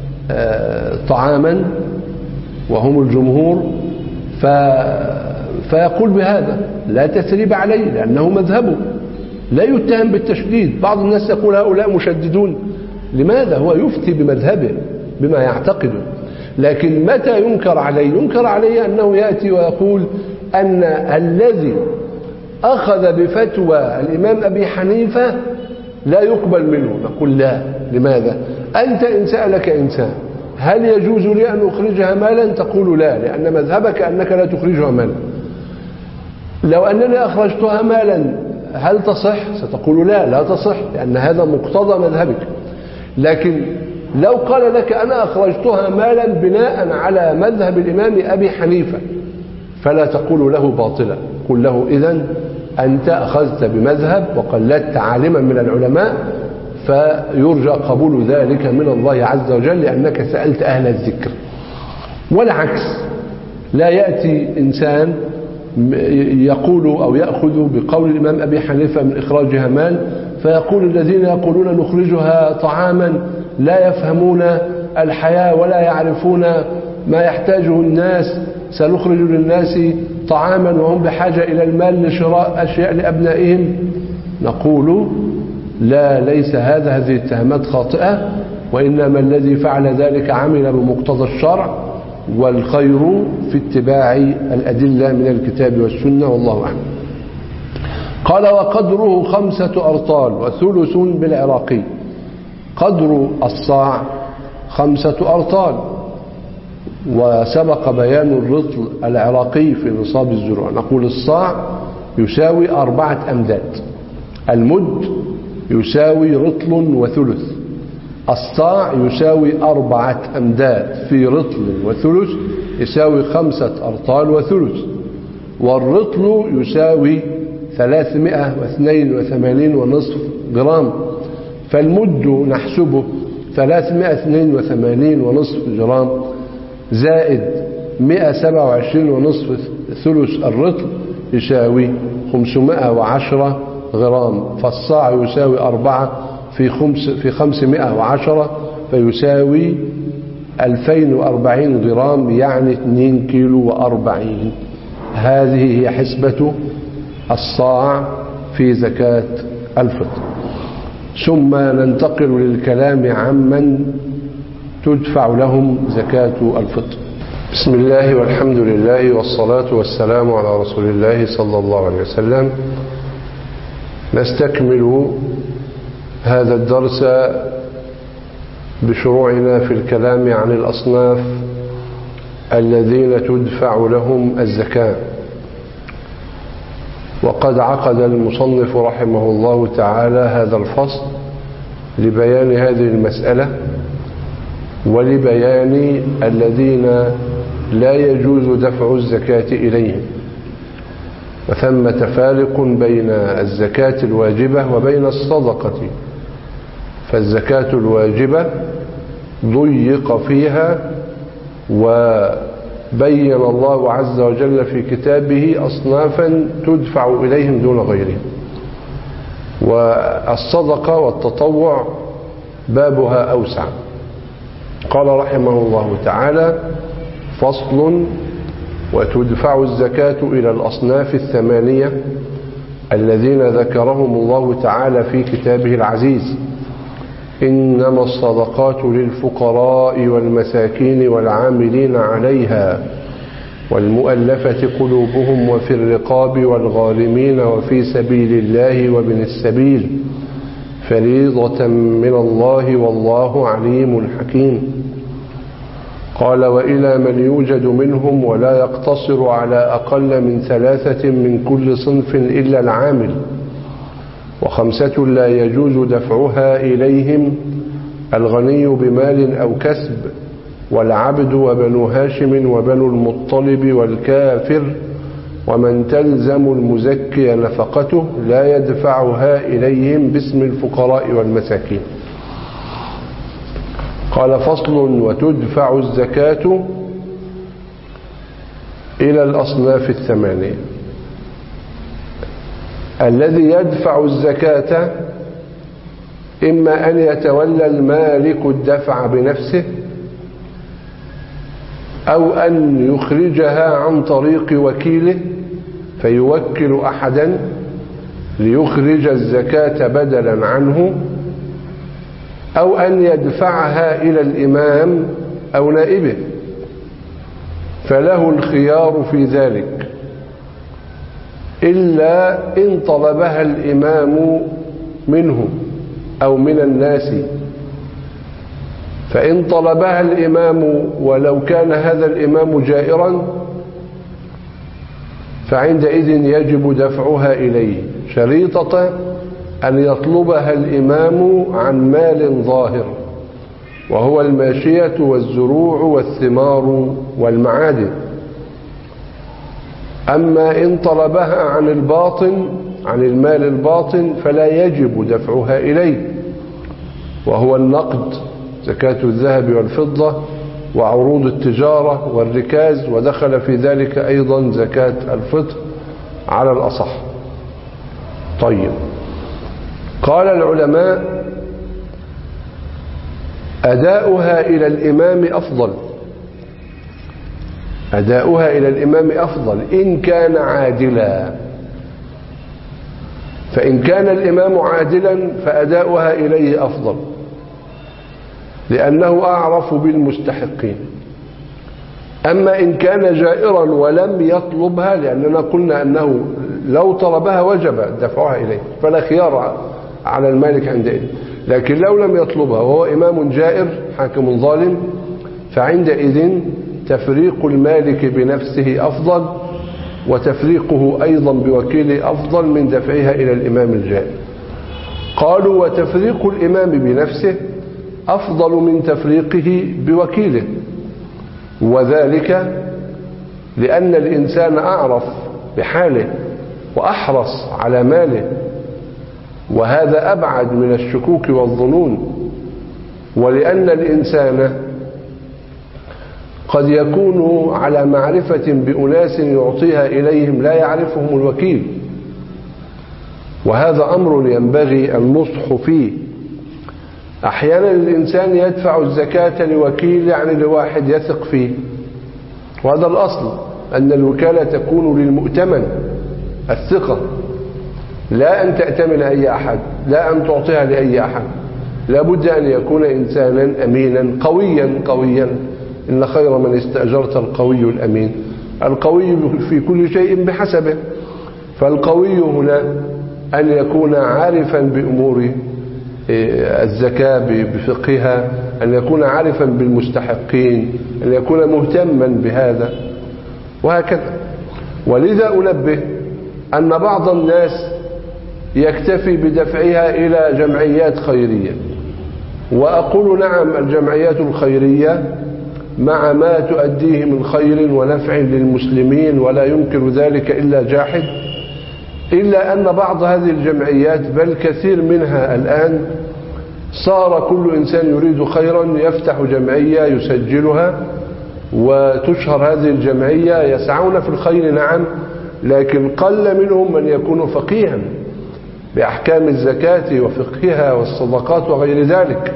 طعاما وهم الجمهور ف... فيقول بهذا، لا تثريب عليه لأنه مذهبه، لا يتهم بالتشديد. بعض الناس يقول هؤلاء مشددون، لماذا؟ هو يفتي بمذهبه بما يعتقده. لكن متى ينكر عليه؟ ينكر عليه أنه يأتي ويقول أن الذي أخذ بفتوى الإمام أبي حنيفة لا يقبل منه. نقول لا. لماذا؟ أنت إن سألك إنسان هل يجوز لي أن أخرجها مالا؟ تقول لا، لأن مذهبك أنك لا تخرجها مالا. لو أنني أخرجتها مالا هل تصح؟ ستقول لا، لا تصح، لأن هذا مقتضى مذهبك. لكن لو قال لك أنا أخرجتها مالا بناء على مذهب الإمام أبي حنيفة، فلا تقول له باطلا، قل له إذن أنت أخذت بمذهب وقلدت عالما من العلماء، فيرجى قبول ذلك من الله عز وجل لأنك سألت أهل الذكر. والعكس، لا يأتي إنسان يقول أو يأخذ بقول الإمام أبي حنيفة من إخراجها مال، فيقول الذين يقولون نخرجها طعاما لا يفهمون الحياة ولا يعرفون ما يحتاجه الناس، سنخرج للناس طعاما وهم بحاجة إلى المال لشراء أشياء لأبنائهم. نقول لا، ليس هذا، هذه التهمات خاطئة، وإنما الذي فعل ذلك عمل بمقتضى الشرع، والخير في اتباع الأدلة من الكتاب والسنة، والله أعلم. قال وقدره خمسة أرطال وثلث بالعراقي. قدر الصاع خمسة أرطال، وسبق بيان الرطل العراقي في نصاب الزروع. نقول الصاع يساوي أربعة أمداد، المد يساوي رطل وثلث، الصاع يساوي أربعة أمداد في رطل وثلث يساوي خمسة أرطال وثلث، والرطل يساوي ثلاثمائة واثنين وثمانين ونصف جرام، فالمد نحسبه ثلاثمائة واثنين وثمانين ونصف جرام زائد مائة وسبعة وعشرين ونصف ثلث الرطل يساوي خمسمائة وعشرة غرام، فالصاع يساوي أربعة في خمس في خمسمائة وعشرة فيساوي ألفين وأربعين غرام، يعني اثنين كيلو وأربعين. هذه هي حسبة الصاع في زكاة الفطر. ثم ننتقل للكلام عمن تدفع لهم زكاة الفطر. بسم الله والحمد لله والصلاة والسلام على رسول الله صلى الله عليه وسلم. نستكمل هذا الدرس بشروعنا في الكلام عن الأصناف الذين تدفع لهم الزكاة. وقد عقد المصنف رحمه الله تعالى هذا الفصل لبيان هذه المسألة ولبيان الذين لا يجوز دفع الزكاة إليهم، وثمة فارق بين الزكاة الواجبة وبين الصدقة. فالزكاة الواجبة ضيق فيها، وبين الله عز وجل في كتابه أصنافا تدفع إليهم دون غيرهم، والصدقة والتطوع بابها أوسع. قال رحمه الله تعالى: فصل: وتدفع الزكاة إلى الأصناف الثمانية الذين ذكرهم الله تعالى في كتابه العزيز: إنما الصدقات للفقراء والمساكين والعاملين عليها والمؤلفة قلوبهم وفي الرقاب والغارمين وفي سبيل الله وابن السبيل فريضة من الله والله عليم حكيم. قال: وإلى من يوجد منهم ولا يقتصر على أقل من ثلاثة من كل صنف إلا العامل، وخمسة لا يجوز دفعها إليهم: الغني بمال أو كسب، والعبد وبنو هاشم وبنو المطلب والكافر، ومن تلزم المزكي نفقته لا يدفعها إليهم باسم الفقراء والمساكين. قال: فصل: وتدفع الزكاة إلى الأصناف الثمانية. الذي يدفع الزكاة إما أن يتولى المالك الدفع بنفسه، أو أن يخرجها عن طريق وكيله فيوكل أحدا ليخرج الزكاة بدلا عنه، أو أن يدفعها إلى الإمام أو نائبه، فله الخيار في ذلك، إلا إن طلبها الإمام منه أو من الناس. فإن طلبها الإمام ولو كان هذا الإمام جائرا فعندئذ يجب دفعها إليه، شريطة أن يطلبها الإمام عن مال ظاهر، وهو الماشية والزروع والثمار والمعادن. أما إن طلبها عن الباطن، عن المال الباطن، فلا يجب دفعها إليه، وهو النقد، زكاة الذهب والفضة وعروض التجارة والركاز، ودخل في ذلك أيضا زكاة الفطر على الأصح. طيب، قال العلماء: أداؤها إلى الإمام أفضل، أداؤها إلى الإمام أفضل إن كان عادلا. فإن كان الإمام عادلا فأداؤها إليه أفضل، لأنه أعرف بالمستحقين. أما إن كان جائرا ولم يطلبها، لأننا قلنا أنه لو طلبها وجب دفعها إليه، فلا خيار على المالك عندئذ. لكن لو لم يطلبها وهو إمام جائر حاكم ظالم، فعندئذ تفريق المالك بنفسه أفضل، وتفريقه أيضا بوكيله أفضل من دفعها إلى الإمام الجائر. قالوا وتفريق الإمام بنفسه أفضل من تفريقه بوكيله، وذلك لأن الإنسان أعرف بحاله وأحرص على ماله، وهذا أبعد من الشكوك والظنون، ولأن الإنسان قد يكون على معرفة بأناس يعطيها إليهم لا يعرفهم الوكيل، وهذا أمر ينبغي النصح فيه. أحيانا الإنسان يدفع الزكاة لوكيل، يعني لواحد يثق فيه، وهذا الأصل أن الوكالة تكون للمؤتمن الثقة، لا أن تأتمن أي أحد، لا أن تعطيها لأي أحد، لا بد أن يكون إنسانا أمينا قويا قويا إن خير من استأجرت القوي الأمين. القوي في كل شيء بحسبه، فالقوي هنا أن يكون عارفا بأمور الزكاة بفقهها، أن يكون عارفا بالمستحقين، أن يكون مهتما بهذا، وهكذا. ولذا أنبه أن بعض الناس يكتفي بدفعها إلى جمعيات خيرية، وأقول نعم الجمعيات الخيرية مع ما تؤديه من خير ونفع للمسلمين ولا ينكر ذلك إلا جاحد، إلا أن بعض هذه الجمعيات بل كثير منها الآن صار كل إنسان يريد خيرا يفتح جمعية يسجلها وتشهر هذه الجمعية، يسعون في الخير نعم، لكن قل منهم من يكون فقيها بأحكام الزكاة وفقهها والصدقات وغير ذلك،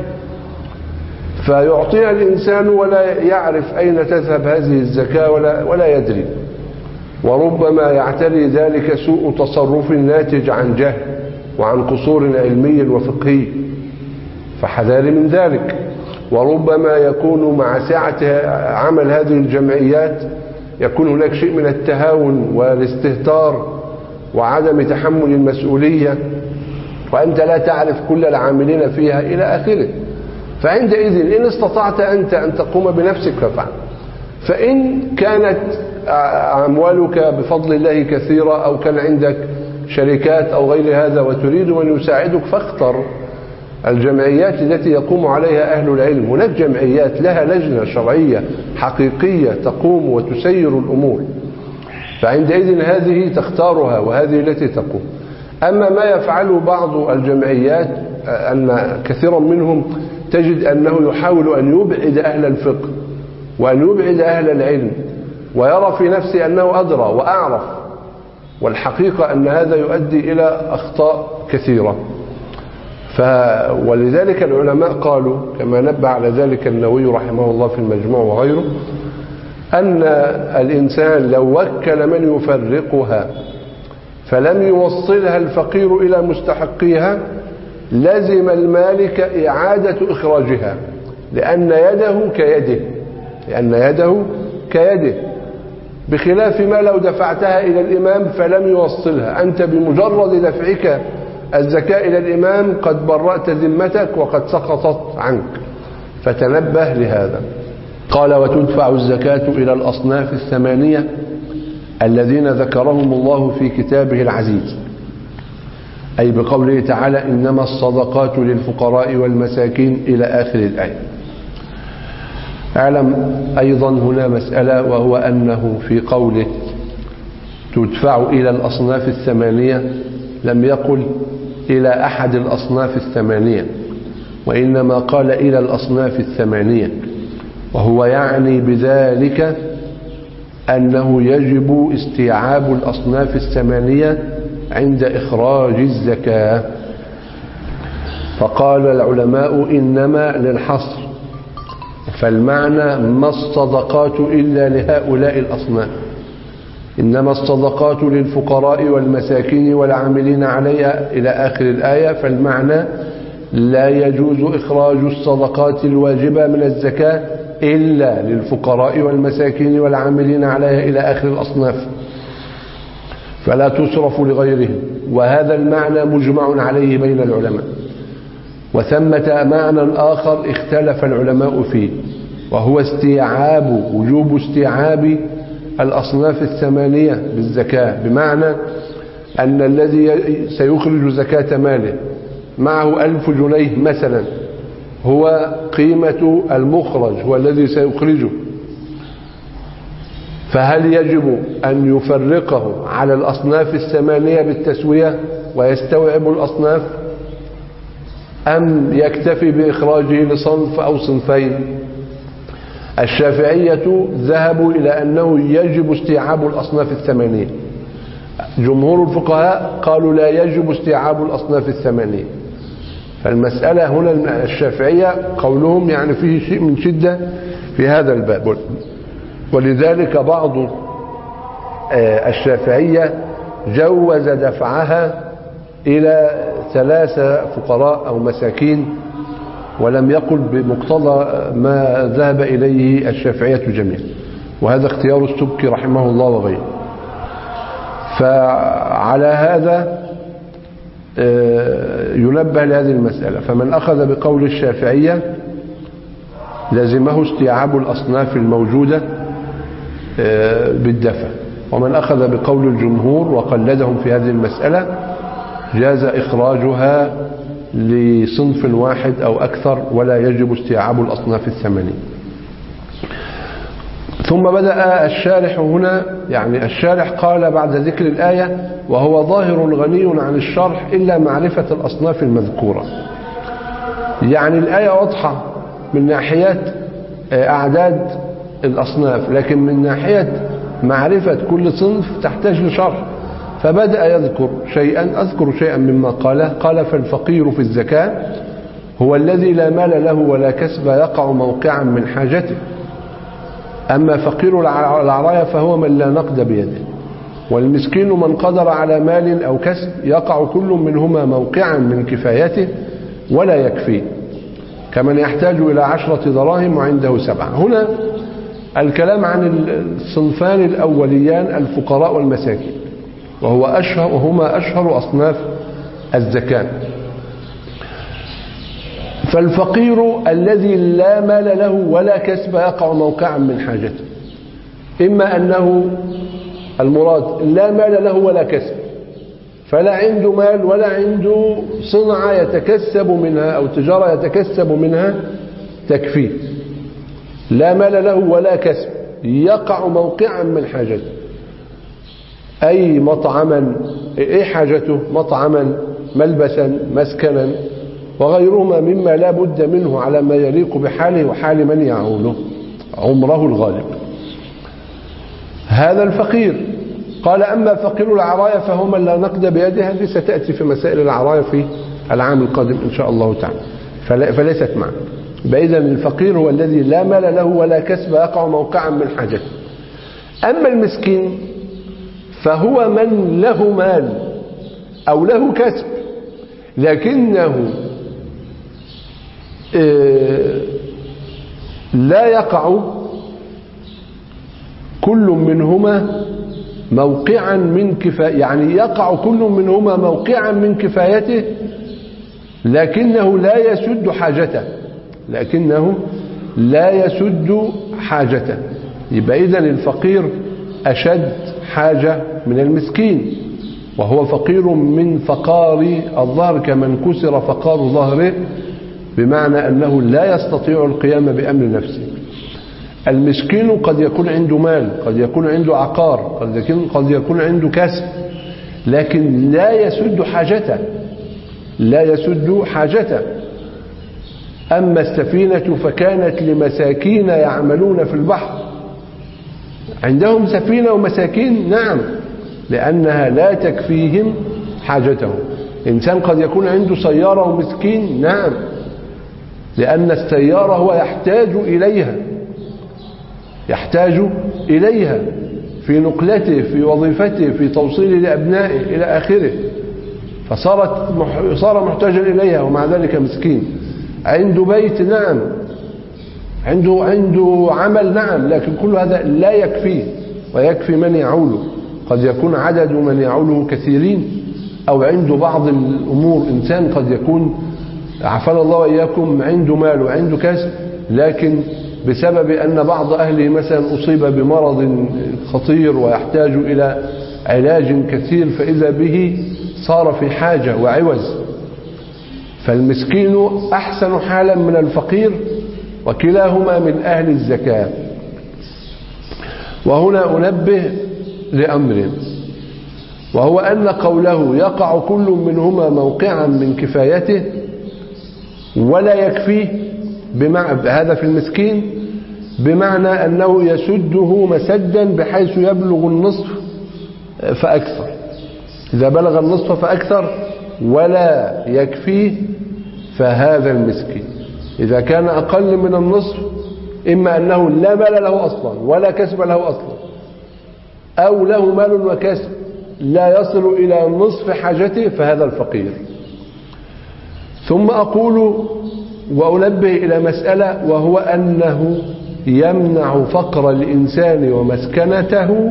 فيعطيها الإنسان ولا يعرف أين تذهب هذه الزكاة ولا, ولا يدري، وربما يعتري ذلك سوء تصرف ناتج عن جهل وعن قصور علمي وفقهي، فحذار من ذلك. وربما يكون مع سعة عمل هذه الجمعيات يكون هناك شيء من التهاون والاستهتار وعدم تحمل المسؤولية، وأنت لا تعرف كل العاملين فيها إلى آخره. فعندئذ إن استطعت أنت أن تقوم بنفسك فافعل، فإن كانت أموالك بفضل الله كثيرة أو كان عندك شركات أو غير هذا وتريد من يساعدك فاختر الجمعيات التي يقوم عليها أهل العلم. هناك جمعيات لها لجنة شرعية حقيقية تقوم وتسير الأمور، فعندئذ هذه تختارها وهذه التي تقوم. أما ما يفعله بعض الجمعيات أن كثيرا منهم تجد أنه يحاول أن يبعد أهل الفقه وأن يبعد أهل العلم، ويرى في نفسه أنه أدرى وأعرف، والحقيقة أن هذا يؤدي إلى أخطاء كثيرة. ف... ولذلك العلماء قالوا كما نبه على ذلك النووي رحمه الله في المجموع وغيره، أن الإنسان لو وكل من يفرقها فلم يوصلها الفقير إلى مستحقيها لزم المالك إعادة إخراجها، لأن يده كيده لأن يده كيده بخلاف ما لو دفعتها إلى الإمام فلم يوصلها، أنت بمجرد دفعك الزكاة إلى الإمام قد برأت ذمتك وقد سقطت عنك، فتنبه لهذا. قال وتدفع الزكاة إلى الأصناف الثمانية الذين ذكرهم الله في كتابه العزيز، أي بقوله تعالى إنما الصدقات للفقراء والمساكين إلى آخر الآية. اعلم أيضا هنا مسألة، وهو أنه في قوله تدفع إلى الأصناف الثمانية لم يقل إلى أحد الأصناف الثمانية، وإنما قال إلى الأصناف الثمانية، وهو يعني بذلك أنه يجب استيعاب الأصناف الثمانية عند إخراج الزكاة. فقال العلماء إنما للحصر، فالمعنى ما الصدقات إلا لهؤلاء الأصناف، إنما الصدقات للفقراء والمساكين والعاملين عليها إلى آخر الآية، فالمعنى لا يجوز إخراج الصدقات الواجبة من الزكاة إلا للفقراء والمساكين والعاملين عليها إلى آخر الأصناف، فلا تصرف لغيرهم. وهذا المعنى مجمع عليه بين العلماء. وثمة معنى آخر اختلف العلماء فيه، وهو استيعاب وجوب استيعاب الأصناف الثمانية بالزكاة، بمعنى أن الذي سيخرج زكاة ماله معه ألف جنيه مثلا، هو قيمة المخرج هو الذي سيخرجه، فهل يجب أن يفرقه على الأصناف الثمانية بالتسوية ويستوعب الأصناف، أم يكتفي بإخراجه لصنف أو صنفين؟ الشافعية ذهبوا إلى أنه يجب استيعاب الأصناف الثمانية، جمهور الفقهاء قالوا لا يجب استيعاب الأصناف الثمانية. فالمسألة هنا الشافعية قولهم يعني فيه شيء من شدة في هذا الباب، ولذلك بعض الشافعية جوز دفعها إلى ثلاثة فقراء أو مساكين، ولم يقل بمقتضى ما ذهب إليه الشافعية جميعا، وهذا اختيار السبكي رحمه الله وغيره. فعلى هذا ينبه لهذه المسألة، فمن أخذ بقول الشافعية لزمه استيعاب الأصناف الموجودة بالدفع، ومن أخذ بقول الجمهور وقلدهم في هذه المسألة جاز إخراجها لصنف واحد أو أكثر ولا يجب استيعاب الأصناف الثمانية. ثم بدأ الشارح هنا، يعني الشارح قال بعد ذكر الآية وهو ظاهر غني عن الشرح إلا معرفة الأصناف المذكورة. يعني الآية واضحة من ناحية أعداد الأصناف، لكن من ناحية معرفة كل صنف تحتاج لشرح، فبدأ يذكر شيئا. أذكر شيئا مما قاله. قال فالفقير في الزكاة هو الذي لا مال له ولا كسب يقع موقعا من حاجته، أما فقير العرايا فهو من لا نقد بيده، والمسكين من قدر على مال أو كسب يقع كل منهما موقعا من كفايته ولا يكفيه، كمن يحتاج إلى عشرة دراهم وعنده سبعة. هنا الكلام عن الصنفان الأوليان الفقراء والمساكين، وهو أشهر وهما أشهر أصناف الزكاة. فالفقير الذي لا مال له ولا كسب يقع موقعا من حاجته، إما أنه المراد لا مال له ولا كسب، فلا عنده مال ولا عنده صنعة يتكسب منها أو تجارة يتكسب منها تكفيه، لا مال له ولا كسب يقع موقعا من حاجته، أي مطعما، إيه حاجته؟ مطعما، ملبسا، مسكنا وغيرهما مما لا بد منه على ما يليق بحاله وحال من يعوله عمره الغالب. هذا الفقير. قال أما فقير العرايا فهو من لا نقد بيده، هذه ستأتي في مسائل العرايا في العام القادم إن شاء الله تعالى، فليست معنا. فإذا الفقير هو الذي لا مال له ولا كسب يقع موقعا من حاجته. أما المسكين فهو من له مال أو له كسب لكنه لا يقع كل منهما موقعا من كفاية، يعني يقع كل منهما موقعا من كفايته لكنه لا يسد حاجته، لكنه لا يسد حاجته. يبقى إذن الفقير أشد حاجة من المسكين، وهو فقير من فقار الظهر كمن كسر فقار ظهره، بمعنى أنه لا يستطيع القيام بأمر نفسه. المسكين قد يكون عنده مال، قد يكون عنده عقار، قد يكون, قد يكون عنده كسب، لكن لا يسد حاجته، لا يسد حاجته. أما السفينة فكانت لمساكين يعملون في البحر، عندهم سفينة ومساكين، نعم، لأنها لا تكفيهم حاجتهم. إنسان قد يكون عنده سيارة ومسكين، نعم، لأن السيارة هو يحتاج إليها، يحتاج إليها في نقلته، في وظيفته، في توصيله لأبنائه إلى آخره، فصارت صار محتاجا إليها ومع ذلك مسكين. عنده بيت، نعم، عنده عنده عمل، نعم، لكن كل هذا لا يكفيه ويكفي من يعوله. قد يكون عدد من يعوله كثيرين، أو عنده بعض الأمور. إنسان قد يكون عافانا الله وإياكم عنده مال وعنده كسب، لكن بسبب أن بعض أهله مثلا أصيب بمرض خطير ويحتاج إلى علاج كثير، فإذا به صار في حاجة وعوز، فالمسكين أحسن حالا من الفقير، وكلاهما من أهل الزكاة. وهنا أنبه لأمر، وهو أن قوله يقع كل منهما موقعا من كفايته ولا يكفيه، بمعنى هذا في المسكين بمعنى أنه يسده مسدا بحيث يبلغ النصف فأكثر، إذا بلغ النصف فأكثر ولا يكفيه فهذا المسكين. إذا كان أقل من النصف إما أنه لا مال له أصلا ولا كسب له أصلا، أو له مال وكسب لا يصل إلى نصف حاجته، فهذا الفقير. ثم أقول وأنبه إلى مسألة، وهو أنه يمنع فقر الإنسان ومسكنته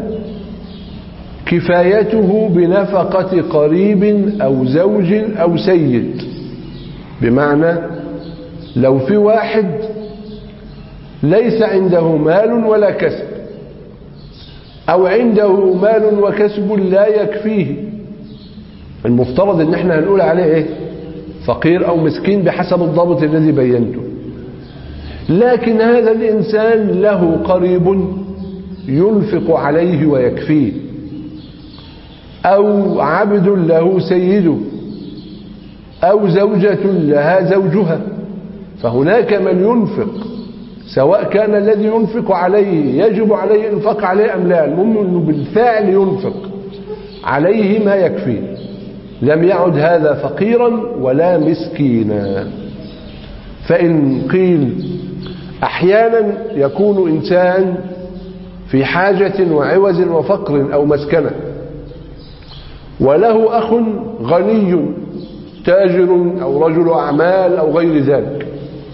كفايته بنفقة قريب أو زوج أو سيد. بمعنى لو في واحد ليس عنده مال ولا كسب، أو عنده مال وكسب لا يكفيه، المفترض ان احنا هنقول عليه ايه؟ فقير أو مسكين بحسب الضابط الذي بينته. لكن هذا الإنسان له قريب ينفق عليه ويكفيه، أو عبد له سيده، أو زوجة لها زوجها، فهناك من ينفق، سواء كان الذي ينفق عليه يجب عليه إنفاق عليه أم لا، المهم أنه بالفعل ينفق عليه ما يكفيه، لم يعد هذا فقيرا ولا مسكينا. فإن قيل أحيانا يكون إنسان في حاجة وعوز وفقر أو مسكنة، وله أخ غني تاجر أو رجل أعمال أو غير ذلك،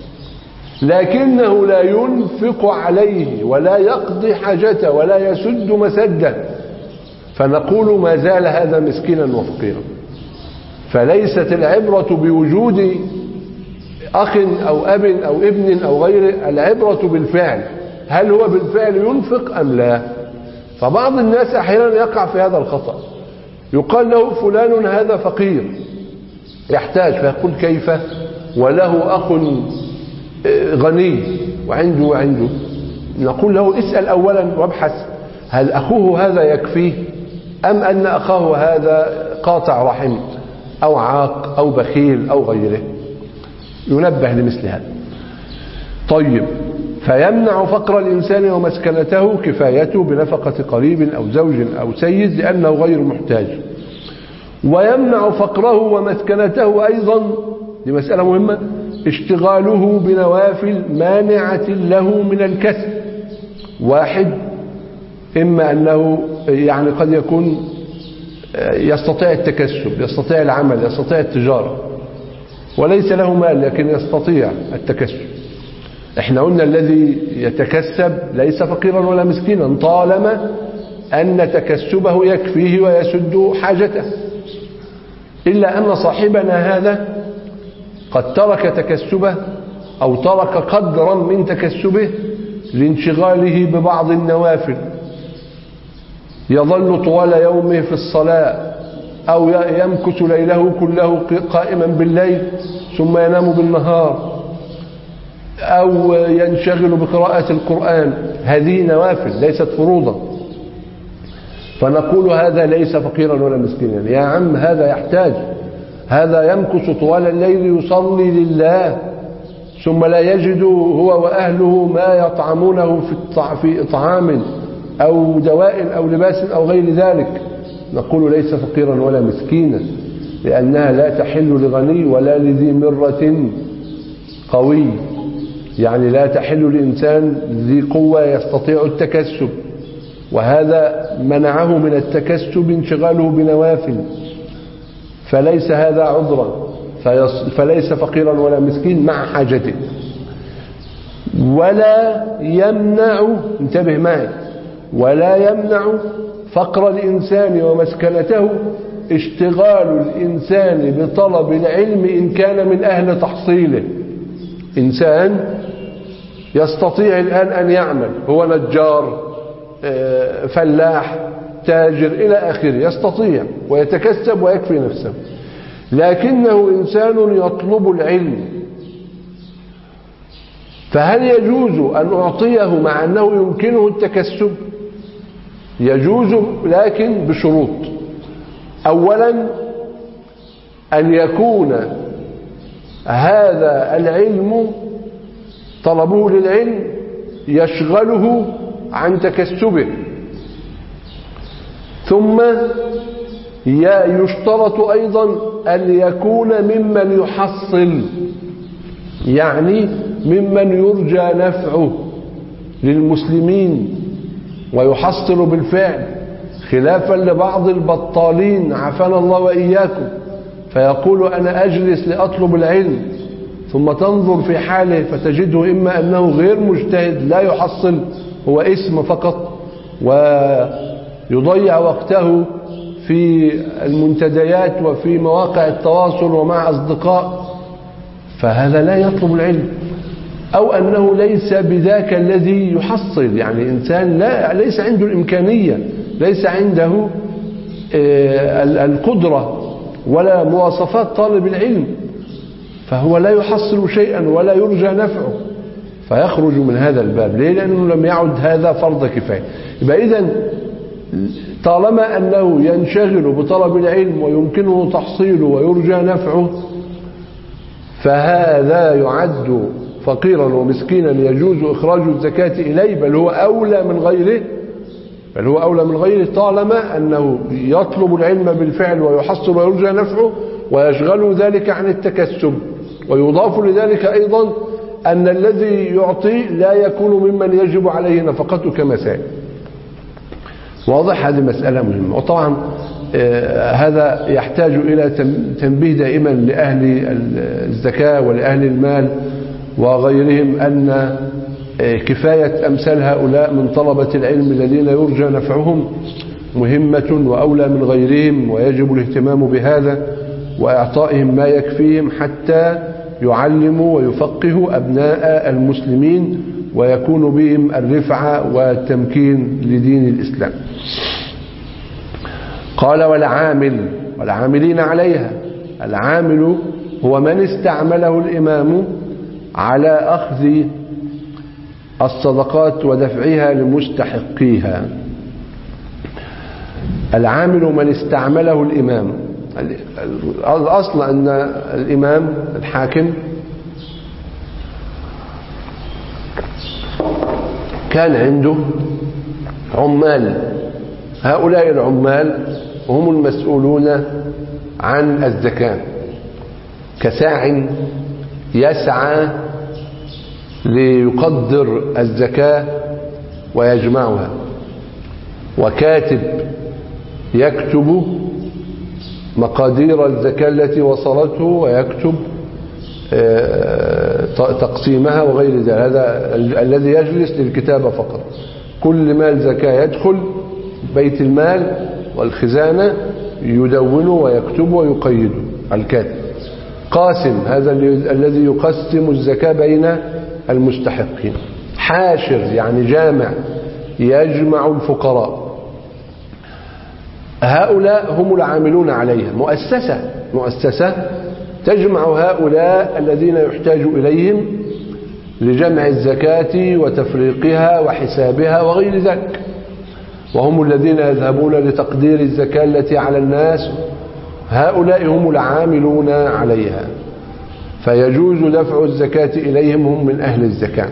لكنه لا ينفق عليه ولا يقضي حاجته ولا يسد مسده، فنقول ما زال هذا مسكينا وفقيرا. فليست العبرة بوجود أخ أو أب أو ابن أو غيره، العبرة بالفعل، هل هو بالفعل ينفق أم لا؟ فبعض الناس أحيانا يقع في هذا الخطأ، يقال له فلان هذا فقير يحتاج، فيقول كيف وله أخ غني وعنده وعنده، نقول له اسأل أولا وابحث هل أخوه هذا يكفيه أم أن أخاه هذا قاطع رحم أو عاق أو بخيل أو غيره، ينبه لمثل هذا. طيب، فيمنع فقر الإنسان ومسكنته كفايته بنفقة قريب أو زوج أو سيد لأنه غير محتاج، ويمنع فقره ومسكنته أيضا، دي مسألة مهمة، اشتغاله بنوافل مانعة له من الكسب. واحد إما أنه يعني قد يكون يستطيع التكسب، يستطيع العمل، يستطيع التجارة، وليس له مال لكن يستطيع التكسب. احنا قلنا الذي يتكسب ليس فقيرا ولا مسكينا طالما أن تكسبه يكفيه ويسد حاجته، إلا أن صاحبنا هذا قد ترك تكسبه أو ترك قدرا من تكسبه لانشغاله ببعض النوافل، يظل طوال يومه في الصلاة، أو يمكث ليله كله قائما بالليل ثم ينام بالنهار، أو ينشغل بقراءة القرآن، هذه نوافل ليست فروضا، فنقول هذا ليس فقيرا ولا مسكينا. يا عم هذا يحتاج، هذا يمكث طوال الليل يصلي لله ثم لا يجد هو وأهله ما يطعمونه في إطعام أو دواء أو لباس أو غير ذلك، نقول ليس فقيرا ولا مسكينا، لأنها لا تحل لغني ولا لذي مرة قوي، يعني لا تحل لإنسان ذي قوة يستطيع التكسب، وهذا منعه من التكسب انشغاله بنوافل، فليس هذا عذرا، فليس فقيرا ولا مسكين مع حاجته. ولا يمنع، انتبه معي، ولا يمنع فقر الإنسان ومسكنته اشتغال الإنسان بطلب العلم إن كان من أهل تحصيله. إنسان يستطيع الآن أن يعمل، هو نجار، فلاح، تاجر إلى آخره، يستطيع ويتكسب ويكفي نفسه، لكنه إنسان يطلب العلم، فهل يجوز أن أعطيه مع أنه يمكنه التكسب؟ يجوز، لكن بشروط. أولا أن يكون هذا العلم، طلبه للعلم، يشغله عن تكسبه. ثم يشترط أيضا أن يكون ممن يحصل، يعني ممن يرجى نفعه للمسلمين ويحصل بالفعل، خلافا لبعض البطالين عافانا الله وإياكم، فيقول أنا أجلس لأطلب العلم، ثم تنظر في حاله فتجده إما أنه غير مجتهد لا يحصل، هو اسم فقط، ويضيع وقته في المنتديات وفي مواقع التواصل ومع أصدقاء، فهذا لا يطلب العلم. أو أنه ليس بذاك الذي يحصل، يعني إنسان لا ليس عنده الإمكانية، ليس عنده القدرة ولا مواصفات طالب العلم، فهو لا يحصل شيئا ولا يرجى نفعه، فيخرج من هذا الباب. ليه؟ لأنه لم يعد هذا فرض كفاية. يبقى إذن طالما أنه ينشغل بطلب العلم ويمكنه تحصيله ويرجى نفعه، فهذا يعد فقيرا ومسكينا يجوز إخراج الزكاة إليه، بل هو أولى من غيره، بل هو أولى من غيره طالما أنه يطلب العلم بالفعل ويحصل ويرجى نفعه ويشغل ذلك عن التكسب. ويضاف لذلك أيضا أن الذي يعطي لا يكون ممن يجب عليه نفقته كمسائل. واضح؟ هذه مسألة مهمة. وطبعا هذا يحتاج إلى تنبيه دائما لأهل الزكاة ولأهل المال وغيرهم أن كفاية أمثال هؤلاء من طلبة العلم الذين يرجى نفعهم مهمة وأولى من غيرهم، ويجب الاهتمام بهذا وإعطائهم ما يكفيهم حتى يعلموا ويفقهوا أبناء المسلمين ويكون بهم الرفعة والتمكين لدين الإسلام. قال والعامل والعاملين عليها. العامل هو من استعمله الإمام على أخذ الصدقات ودفعها لمستحقيها. العامل من استعمله الإمام. الأصل أن الإمام الحاكم كان عنده عمال، هؤلاء العمال هم المسؤولون عن الزكاة، كساع يسعى ليقدر الزكاة ويجمعها، وكاتب يكتب مقادير الزكاة التي وصلته ويكتب تقسيمها وغير ذلك. هذا الذي يجلس للكتابة فقط. كل مال زكاة يدخل بيت المال والخزانة يدونه ويكتبه ويقيده الكاتب. قاسم هذا الذي يقسم الزكاة بين المستحقين. حاشر يعني جامع يجمع الفقراء. هؤلاء هم العاملون عليها. مؤسسة مؤسسة تجمع هؤلاء الذين يحتاج إليهم لجمع الزكاة وتفريقها وحسابها وغير ذلك، وهم الذين يذهبون لتقدير الزكاة التي على الناس. هؤلاء هم العاملون عليها، فيجوز دفع الزكاة إليهم، هم من أهل الزكاة،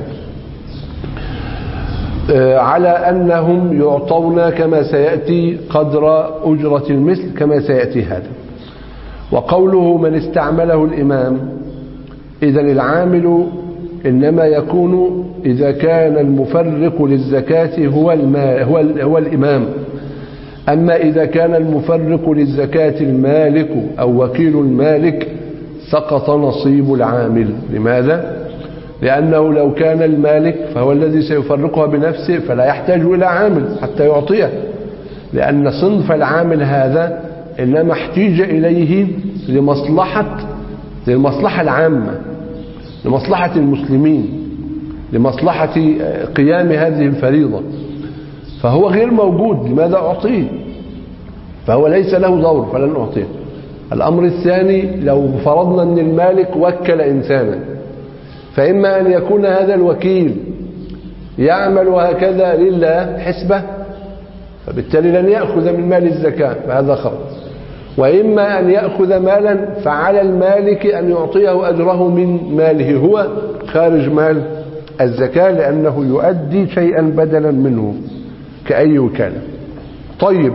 على أنهم يعطون كما سيأتي قدر أجرة المثل كما سيأتي هذا. وقوله من استعمله الإمام، إذن العامل إنما يكون إذا كان المفرق للزكاة هو, هو, هو الإمام. أما إذا كان المفرق للزكاة المالك أو وكيل المالك سقط نصيب العامل. لماذا؟ لأنه لو كان المالك فهو الذي سيفرقها بنفسه، فلا يحتاج إلى عامل حتى يعطيه، لأن صنف العامل هذا إنما احتيج إليه لمصلحة للمصلحة العامة، لمصلحة المسلمين. لمصلحة قيام هذه الفريضة، فهو غير موجود، لماذا أعطيه؟ فهو ليس له دور فلن أعطيه. الأمر الثاني، لو فرضنا أن المالك وكل إنسانا، فإما أن يكون هذا الوكيل يعمل هكذا لله حسبه، فبالتالي لن يأخذ من مال الزكاة، فهذا خطأ. وإما أن يأخذ مالا فعلى المالك أن يعطيه أجره من ماله هو خارج مال الزكاة، لأنه يؤدي شيئا بدلا منه كأي وكالة. طيب،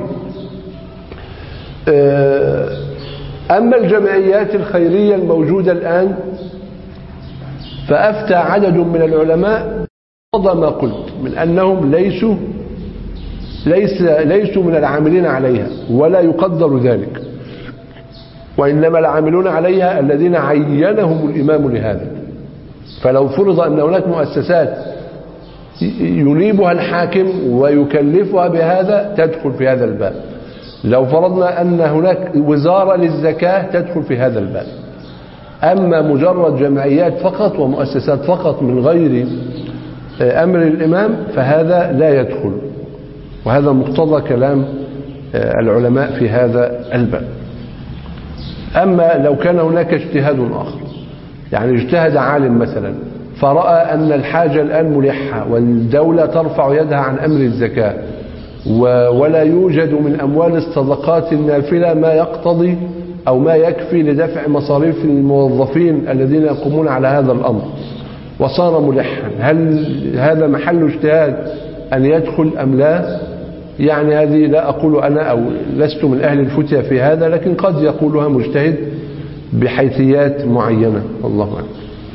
أما الجمعيات الخيرية الموجودة الآن، فأفتى عدد من العلماء قضى ما قلت من أنهم ليسوا ليس ليسوا من العاملين عليها، ولا يقدر ذلك، وإنما العاملون عليها الذين عينهم الإمام لهذا. فلو فرض أن هناك مؤسسات ينيبها الحاكم ويكلفها بهذا تدخل في هذا الباب. لو فرضنا أن هناك وزارة للزكاة تدخل في هذا الباب. أما مجرد جمعيات فقط ومؤسسات فقط من غير أمر الإمام فهذا لا يدخل، وهذا مقتضى كلام العلماء في هذا الباب. أما لو كان هناك اجتهاد آخر، يعني اجتهد عالم مثلا فرأى أن الحاجة الآن ملحة والدولة ترفع يدها عن أمر الزكاة ولا يوجد من أموال الصدقات النافلة ما يقتضي أو ما يكفي لدفع مصاريف الموظفين الذين يقومون على هذا الأمر وصار ملحا، هل هذا محل اجتهاد أن يدخل أم لا؟ يعني هذه لا أقول أنا أو لست من أهل الفتية في هذا، لكن قد يقولها مجتهد بحيثيات معينة، والله أعلم.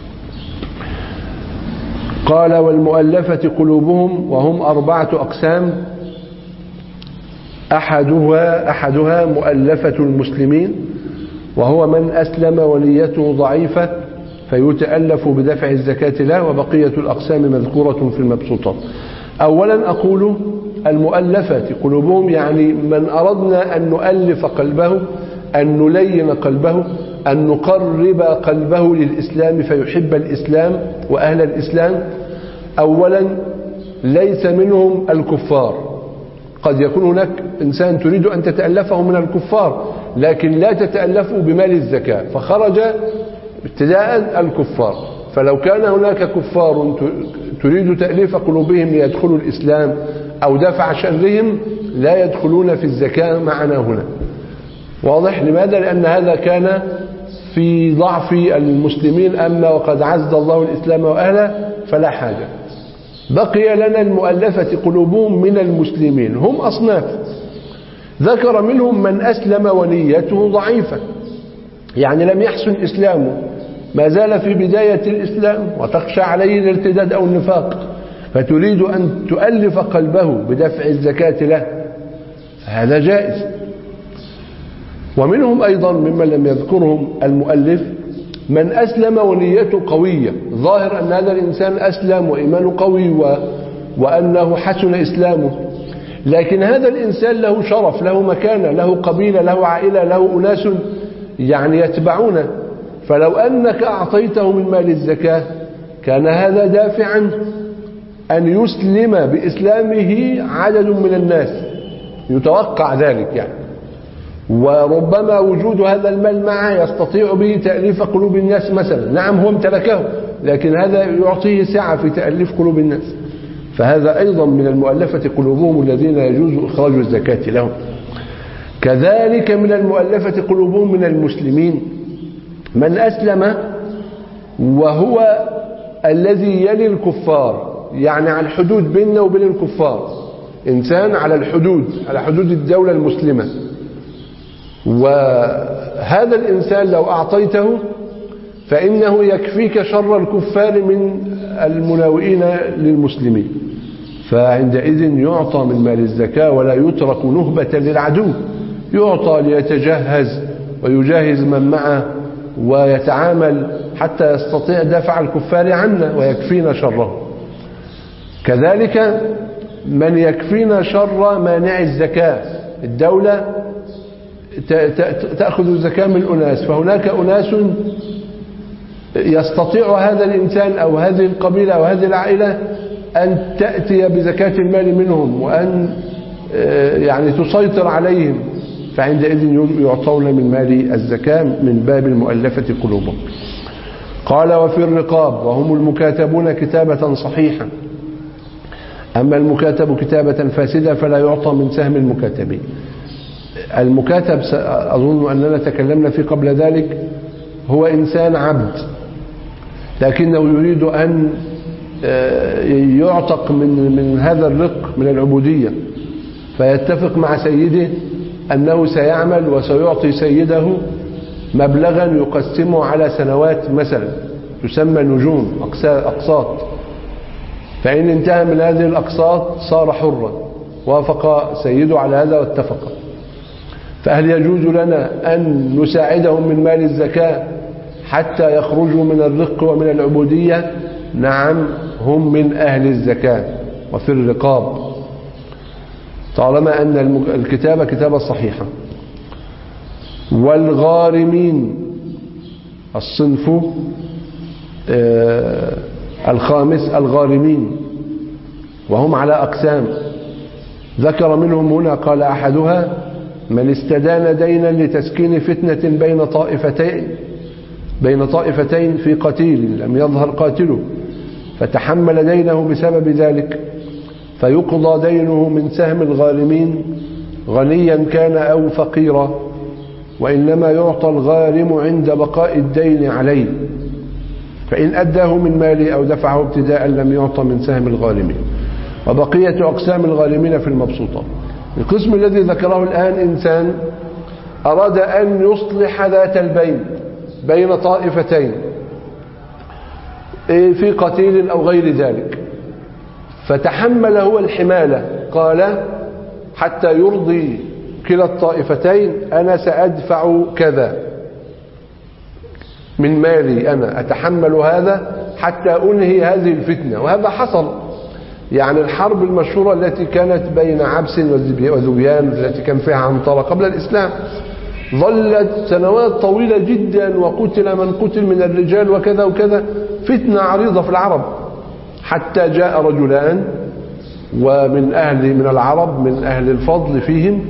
قال: والمؤلفة قلوبهم، وهم أربعة أقسام. أحدها, أحدها مؤلفة المسلمين، وهو من أسلم ونيته ضعيفة فيتألف بدفع الزكاة له، وبقية الأقسام مذكورة في المبسوطات. أولا أقول المؤلفة قلوبهم، يعني من أردنا أن نؤلف قلبه، أن نلين قلبه، أن نقرب قلبه للإسلام فيحب الإسلام وأهل الإسلام. أولا ليس منهم الكفار، قد يكون هناك إنسان تريد أن تتألفه من الكفار لكن لا تتألفه بمال الزكاة، فخرج ابتداء الكفار. فلو كان هناك كفار تريد تأليف قلوبهم ليدخلوا الإسلام أو دفع شرهم لا يدخلون في الزكاة معنا هنا. واضح؟ لماذا؟ لأن هذا كان في ضعف المسلمين، أما وقد عز الله الإسلام وأهله فلا حاجة. بقي لنا المؤلفة قلوبهم من المسلمين، هم أصناف، ذكر منهم من أسلم ونيته ضعيفة، يعني لم يحسن إسلامه، ما زال في بداية الإسلام وتخشى عليه الارتداد أو النفاق، فتريد أن تؤلف قلبه بدفع الزكاة له، هذا جائز. ومنهم أيضا ممن لم يذكرهم المؤلف من أسلم ونيته قوية، ظاهر أن هذا الإنسان أسلم وإيمانه قوي و... وأنه حسن إسلامه، لكن هذا الإنسان له شرف، له مكانة، له قبيلة، له عائلة، له أناس يعني يتبعونه، فلو أنك أعطيته من مال الزكاة كان هذا دافعا أن يسلم بإسلامه عدد من الناس، يتوقع ذلك يعني، وربما وجود هذا المال معه يستطيع به تأليف قلوب الناس مثلا. نعم هو امتلكه، لكن هذا يعطيه سعة في تأليف قلوب الناس، فهذا أيضا من المؤلفة قلوبهم الذين يجوز إخراج الزكاة لهم. كذلك من المؤلفة قلوبهم من المسلمين من أسلم وهو الذي يلي الكفار، يعني على الحدود بيننا وبين الكفار، إنسان على الحدود، على حدود الدولة المسلمة، وهذا الإنسان لو أعطيته فإنه يكفيك شر الكفار من المناوئين للمسلمين، فعندئذ يعطى من مال الزكاة ولا يترك نهبة للعدو، يعطى ليتجهز ويجهز من معه ويتعامل حتى يستطيع دفع الكفار عنا ويكفينا شرهم. كذلك من يكفينا شر مانع الزكاة، الدولة تأخذ الزكاة من أناس، فهناك أناس يستطيع هذا الإنسان أو هذه القبيلة أو هذه العائلة أن تأتي بزكاة المال منهم وأن يعني تسيطر عليهم، فعندئذ يعطون من مال الزكاة من باب المؤلفة قلوبهم. قال وفي الرقاب وهم المكاتبون كتابة صحيحة، أما المكاتب كتابة فاسدة فلا يعطى من سهم المكاتبين. المكاتب أظن أننا تكلمنا فيه قبل ذلك، هو إنسان عبد لكنه يريد أن يعتق من من هذا الرق من العبودية، فيتفق مع سيده أنه سيعمل وسيعطي سيده مبلغا يقسمه على سنوات مثلا تسمى نجوم أقساط، فإن انتهى من هذه الأقساط صار حرا، وافق سيده على هذا واتفق. فهل يجوز لنا أن نساعدهم من مال الزكاة حتى يخرجوا من الرق ومن العبودية؟ نعم، هم من أهل الزكاة وفي الرقاب طالما أن الكتابة كتابة صحيحة. والغارمين الصنف الخامس الغارمين، وهم على أقسام ذكر منهم هنا، قال أحدها من استدان دينا لتسكين فتنة بين طائفتين بين طائفتين في قتيل لم يظهر قاتله فتحمل دينه بسبب ذلك، فيقضى دينه من سهم الغارمين غنيا كان أو فقيرا، وإنما يعطى الغارم عند بقاء الدين عليه، فإن أداه من ماله أو دفعه ابتداء لم يعطى من سهم الغارمين. وبقية أقسام الغارمين في المبسوطة. القسم الذي ذكره الآن إنسان أراد أن يصلح ذات البين بين طائفتين في قتيل أو غير ذلك، فتحمل هو الحمالة، قال حتى يرضي كلا الطائفتين أنا سأدفع كذا من مالي، أنا أتحمل هذا حتى أنهي هذه الفتنة. وهذا حصل، يعني الحرب المشهورة التي كانت بين عبس وذبيان التي كان فيها عنترة قبل الإسلام ظلت سنوات طويلة جدا، وقتل من قتل من الرجال وكذا وكذا، فتنة عريضة في العرب، حتى جاء رجلان ومن أهل من العرب من أهل الفضل فيهم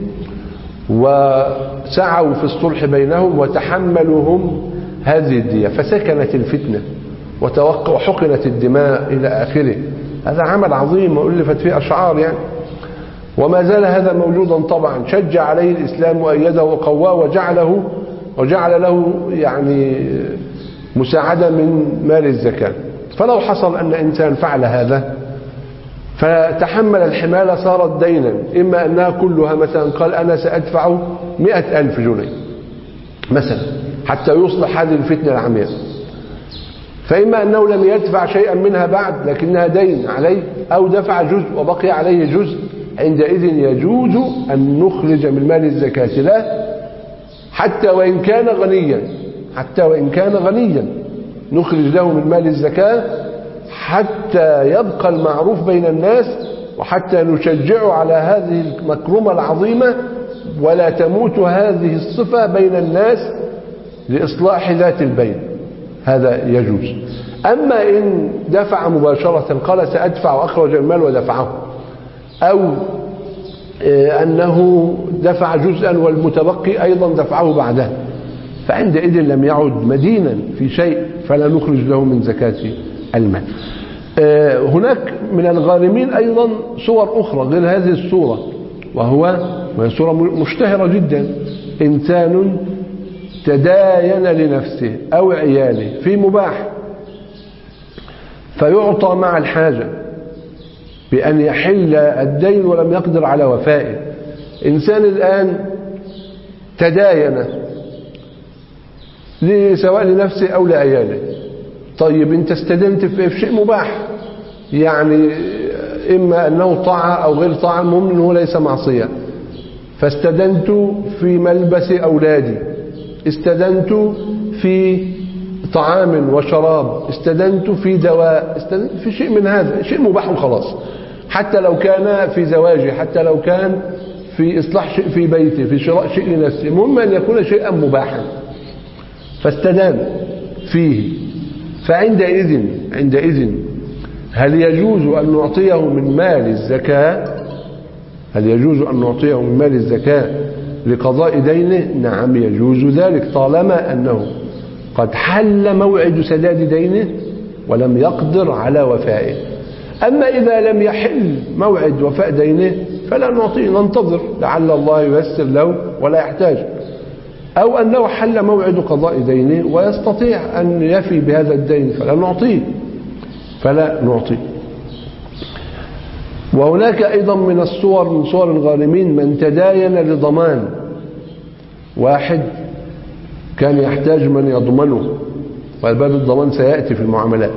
وسعوا في الصلح بينهم وتحملوا هذه الدية، فسكنت الفتنة وحقنت الدماء إلى آخره. هذا عمل عظيم وألفت فيه أشعار يعني، وما زال هذا موجودا طبعا. شجع عليه الإسلام وأيده وقواه وجعله وجعل له يعني مساعدة من مال الزكاة. فلو حصل أن إنسان فعل هذا فتحمل الحمالة صارت دينا، إما أنها كلها مثلا قال أنا سأدفع مئة ألف جنيه مثلا حتى يصلح هذه الفتنة العمياء، فإما أنه لم يدفع شيئا منها بعد لكنها دين عليه، أو دفع جزء وبقي عليه جزء، عندئذ يجوز أن نخرج من مال الزكاة له حتى وإن كان غنيا حتى وإن كان غنيا نخرج له من مال الزكاة حتى يبقى المعروف بين الناس، وحتى نشجع على هذه المكرمة العظيمة، ولا تموت هذه الصفة بين الناس لإصلاح ذات البين. هذا يجوز. أما إن دفع مباشرة قال سأدفع وأخرج المال ودفعه، أو أنه دفع جزءا والمتبقي أيضا دفعه بعدها، فعندئذ لم يعد مدينا في شيء فلا نخرج له من زكاة المال. هناك من الغارمين أيضا صور أخرى غير هذه الصورة، وهو وهي صورة مشتهرة جدا، إنسان تداين لنفسه أو عياله في مباح فيعطى مع الحاجة بأن يحل الدين ولم يقدر على وفائه. إنسان الآن تداين سواء لنفسه أو لعياله، طيب أنت استدنت في شيء مباح، يعني إما أنه طاعة أو غير طاعة، المهم أنه ليس معصية. فاستدنت في ملبس أولادي، استدنت في طعام وشراب، استدنت في دواء، استدنت في شيء من هذا، شيء مباح وخلاص، حتى لو كان في زواجه، حتى لو كان في إصلاح شيء في بيته، في شراء شيء لنفسه، المهم أن يكون شيئا مباحا. فاستدان فيه فعندئذ عندئذ هل يجوز أن نعطيه من مال الزكاة؟ هل يجوز أن نعطيه من مال الزكاة لقضاء دينه؟ نعم يجوز ذلك طالما أنه قد حل موعد سداد دينه ولم يقدر على وفائه. أما إذا لم يحل موعد وفاء دينه فلا نعطيه، ننتظر لعل الله ييسر له ولا يحتاج، أو أنه حل موعد قضاء دينه ويستطيع أن يفي بهذا الدين فلا نعطيه فلا نعطيه. وهناك أيضا من الصور من صور الغارمين من تداين لضمان، واحد كان يحتاج من يضمنه، والباب الضمان سيأتي في المعاملات،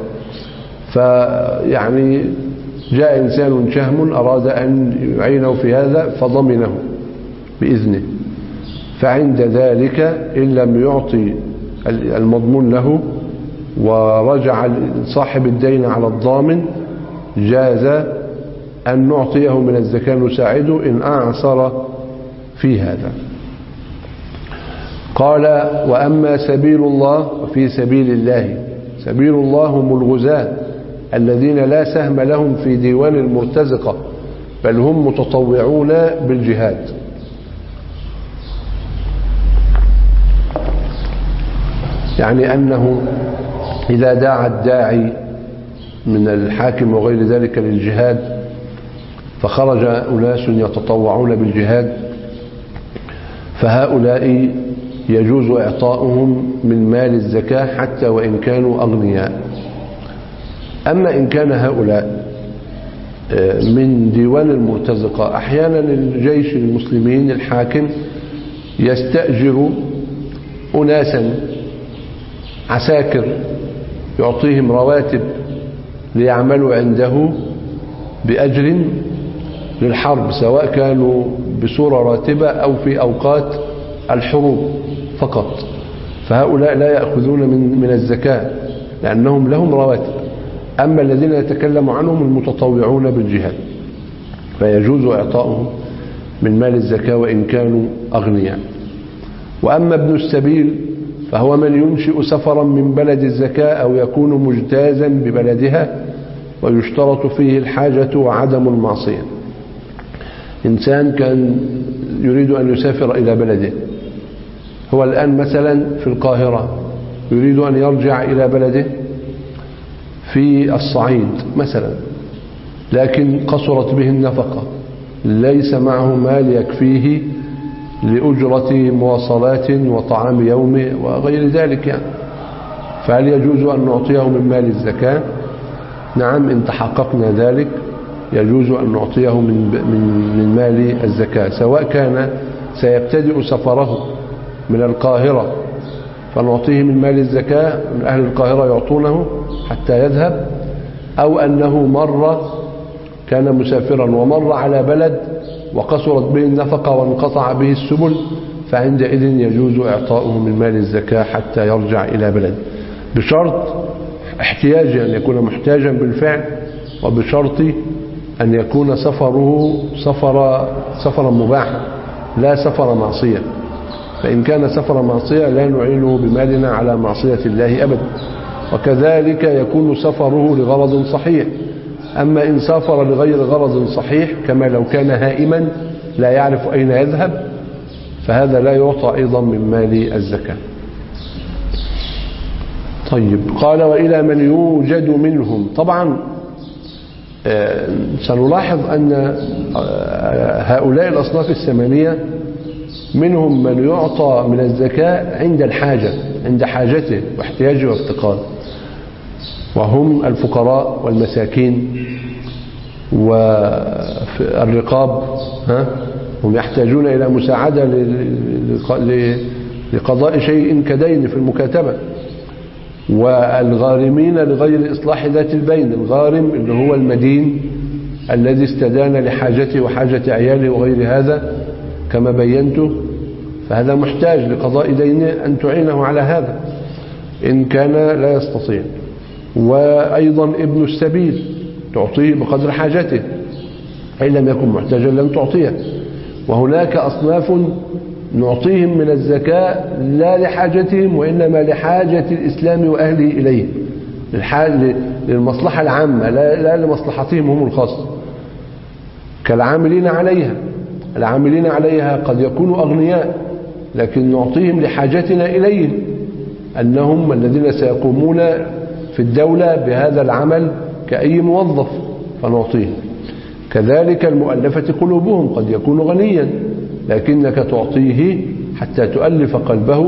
فيعني جاء إنسان شهم أراد أن يعينه في هذا فضمنه بإذنه، فعند ذلك إن لم يعطي المضمون له ورجع صاحب الدين على الضامن جاز أن نعطيه من الزكاة نساعده إن أعصر في هذا. قال وأما سبيل الله وفي سبيل الله، سبيل الله هم الغزاة الذين لا سهم لهم في ديوان المرتزقة بل هم متطوعون بالجهاد. يعني أنه إذا دعا الداعي من الحاكم وغير ذلك للجهاد فخرج أناس يتطوعون بالجهاد فهؤلاء يجوز إعطاؤهم من مال الزكاة حتى وإن كانوا أغنياء. أما إن كان هؤلاء من ديوان المرتزقة، أحيانا الجيش المسلمين الحاكم يستأجر أناسا عساكر يعطيهم رواتب ليعملوا عنده بأجر للحرب، سواء كانوا بصورة راتبة أو في أوقات الحروب فقط، فهؤلاء لا يأخذون من من الزكاة لأنهم لهم رواتب. أما الذين يتكلم عنهم المتطوعون بالجهاد فيجوز إعطاؤهم من مال الزكاة وإن كانوا أغنياء. وأما ابن السبيل فهو من ينشئ سفرا من بلد الزكاة أو يكون مجتازا ببلدها ويشترط فيه الحاجة وعدم المعصية. إنسان كان يريد أن يسافر إلى بلده، هو الآن مثلا في القاهرة يريد أن يرجع إلى بلده في الصعيد مثلا، لكن قصرت به النفقة، ليس معه مال يكفيه لأجرة مواصلات وطعام يومه وغير ذلك يعني. فهل يجوز أن نعطيه من مال الزكاة؟ نعم إن تحققنا ذلك يجوز أن نعطيه من من من مال الزكاة، سواء كان سيبتدئ سفره من القاهرة فنعطيه من مال الزكاة، من أهل القاهرة يعطونه حتى يذهب، أو أنه مر كان مسافرا ومر على بلد وقصرت به النفقة وانقطع به السبل، فعندئذ يجوز إعطاؤه من مال الزكاة حتى يرجع إلى بلد، بشرط احتياج أن يكون محتاجا بالفعل، وبشرط أن يكون سفره سفر سفرا مباحا لا سفر معصية. فإن كان سفر معصية لا نعينه بمالنا على معصية الله أبدا. وكذلك يكون سفره لغرض صحيح. أما إن سافر لغير غرض صحيح كما لو كان هائما لا يعرف أين يذهب فهذا لا يعطى أيضا من مال الزكاة. طيب قال وإلى من يوجد منهم. طبعا سنلاحظ أن هؤلاء الأصناف الثمانية منهم من يعطى من الزكاة عند الحاجة، عند حاجته واحتياجه وافتقاره، وهم الفقراء والمساكين والرقاب، ها هم يحتاجون إلى مساعدة لقضاء شيء كدين في المكاتبة، والغارمين لغير إصلاح ذات البين. الغارم اللي هو المدين الذي استدان لحاجته وحاجة عياله وغير هذا كما بينته، فهذا محتاج لقضاء دينه أن تعينه على هذا إن كان لا يستطيع. وأيضا ابن السبيل تعطيه بقدر حاجته، إن لم يكن محتاجا لن تعطيه. وهناك أصناف نعطيهم من الزكاة لا لحاجتهم وإنما لحاجة الإسلام وأهله إليه، للمصلحة العامة لا, لا لمصلحتهم هم الخاصة، كالعاملين عليها. العاملين عليها قد يكونوا أغنياء لكن نعطيهم لحاجتنا إليهم، أنهم الذين سيقومون في الدولة بهذا العمل كأي موظف فنعطيهم. كذلك المؤلفة قلوبهم، قد يكون غنيا لكنك تعطيه حتى تؤلف قلبه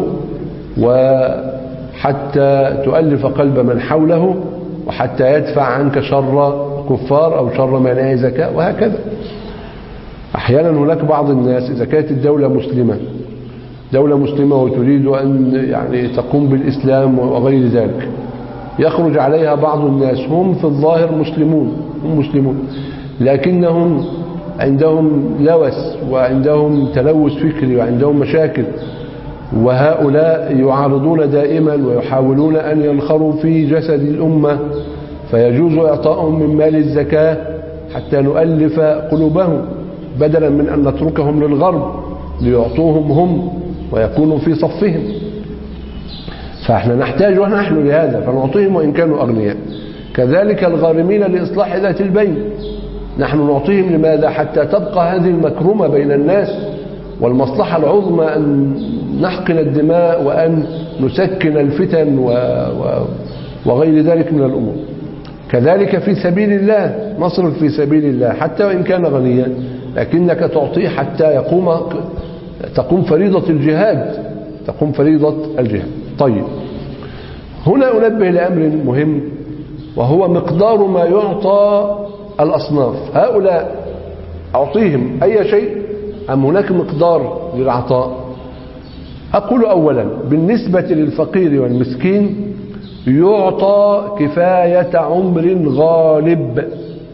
وحتى تؤلف قلب من حوله وحتى يدفع عنك شر كفار أو شر مانعي زكاة وهكذا. أحيانا هناك بعض الناس إذا كانت الدولة مسلمة دولة مسلمة وتريد أن يعني تقوم بالإسلام وغير ذلك، يخرج عليها بعض الناس هم في الظاهر مسلمون هم مسلمون لكنهم عندهم لوث وعندهم تلوث فكري وعندهم مشاكل، وهؤلاء يعارضون دائما ويحاولون أن ينخروا في جسد الأمة، فيجوز إعطائهم من مال الزكاة حتى نؤلف قلوبهم بدلا من أن نتركهم للغرب ليعطوهم هم ويكونوا في صفهم. فاحنا نحتاج ونحن لهذا فنعطيهم وإن كانوا أغنياء. كذلك الغارمين لإصلاح ذات البين نحن نعطيهم لماذا؟ حتى تبقى هذه المكرمة بين الناس، والمصلحة العظمى أن نحقن الدماء وأن نسكن الفتن و... و... وغير ذلك من الأمور. كذلك في سبيل الله نصرف في سبيل الله حتى وإن كان غنيا لكنك تعطيه حتى يقوم تقوم فريضة الجهاد تقوم فريضة الجهاد. طيب، هنا أنبه لأمر مهم وهو مقدار ما يعطى الأصناف. هؤلاء أعطيهم أي شيء أم هناك مقدار للعطاء؟ أقول أولا بالنسبة للفقير والمسكين يعطى كفاية عمر غالب،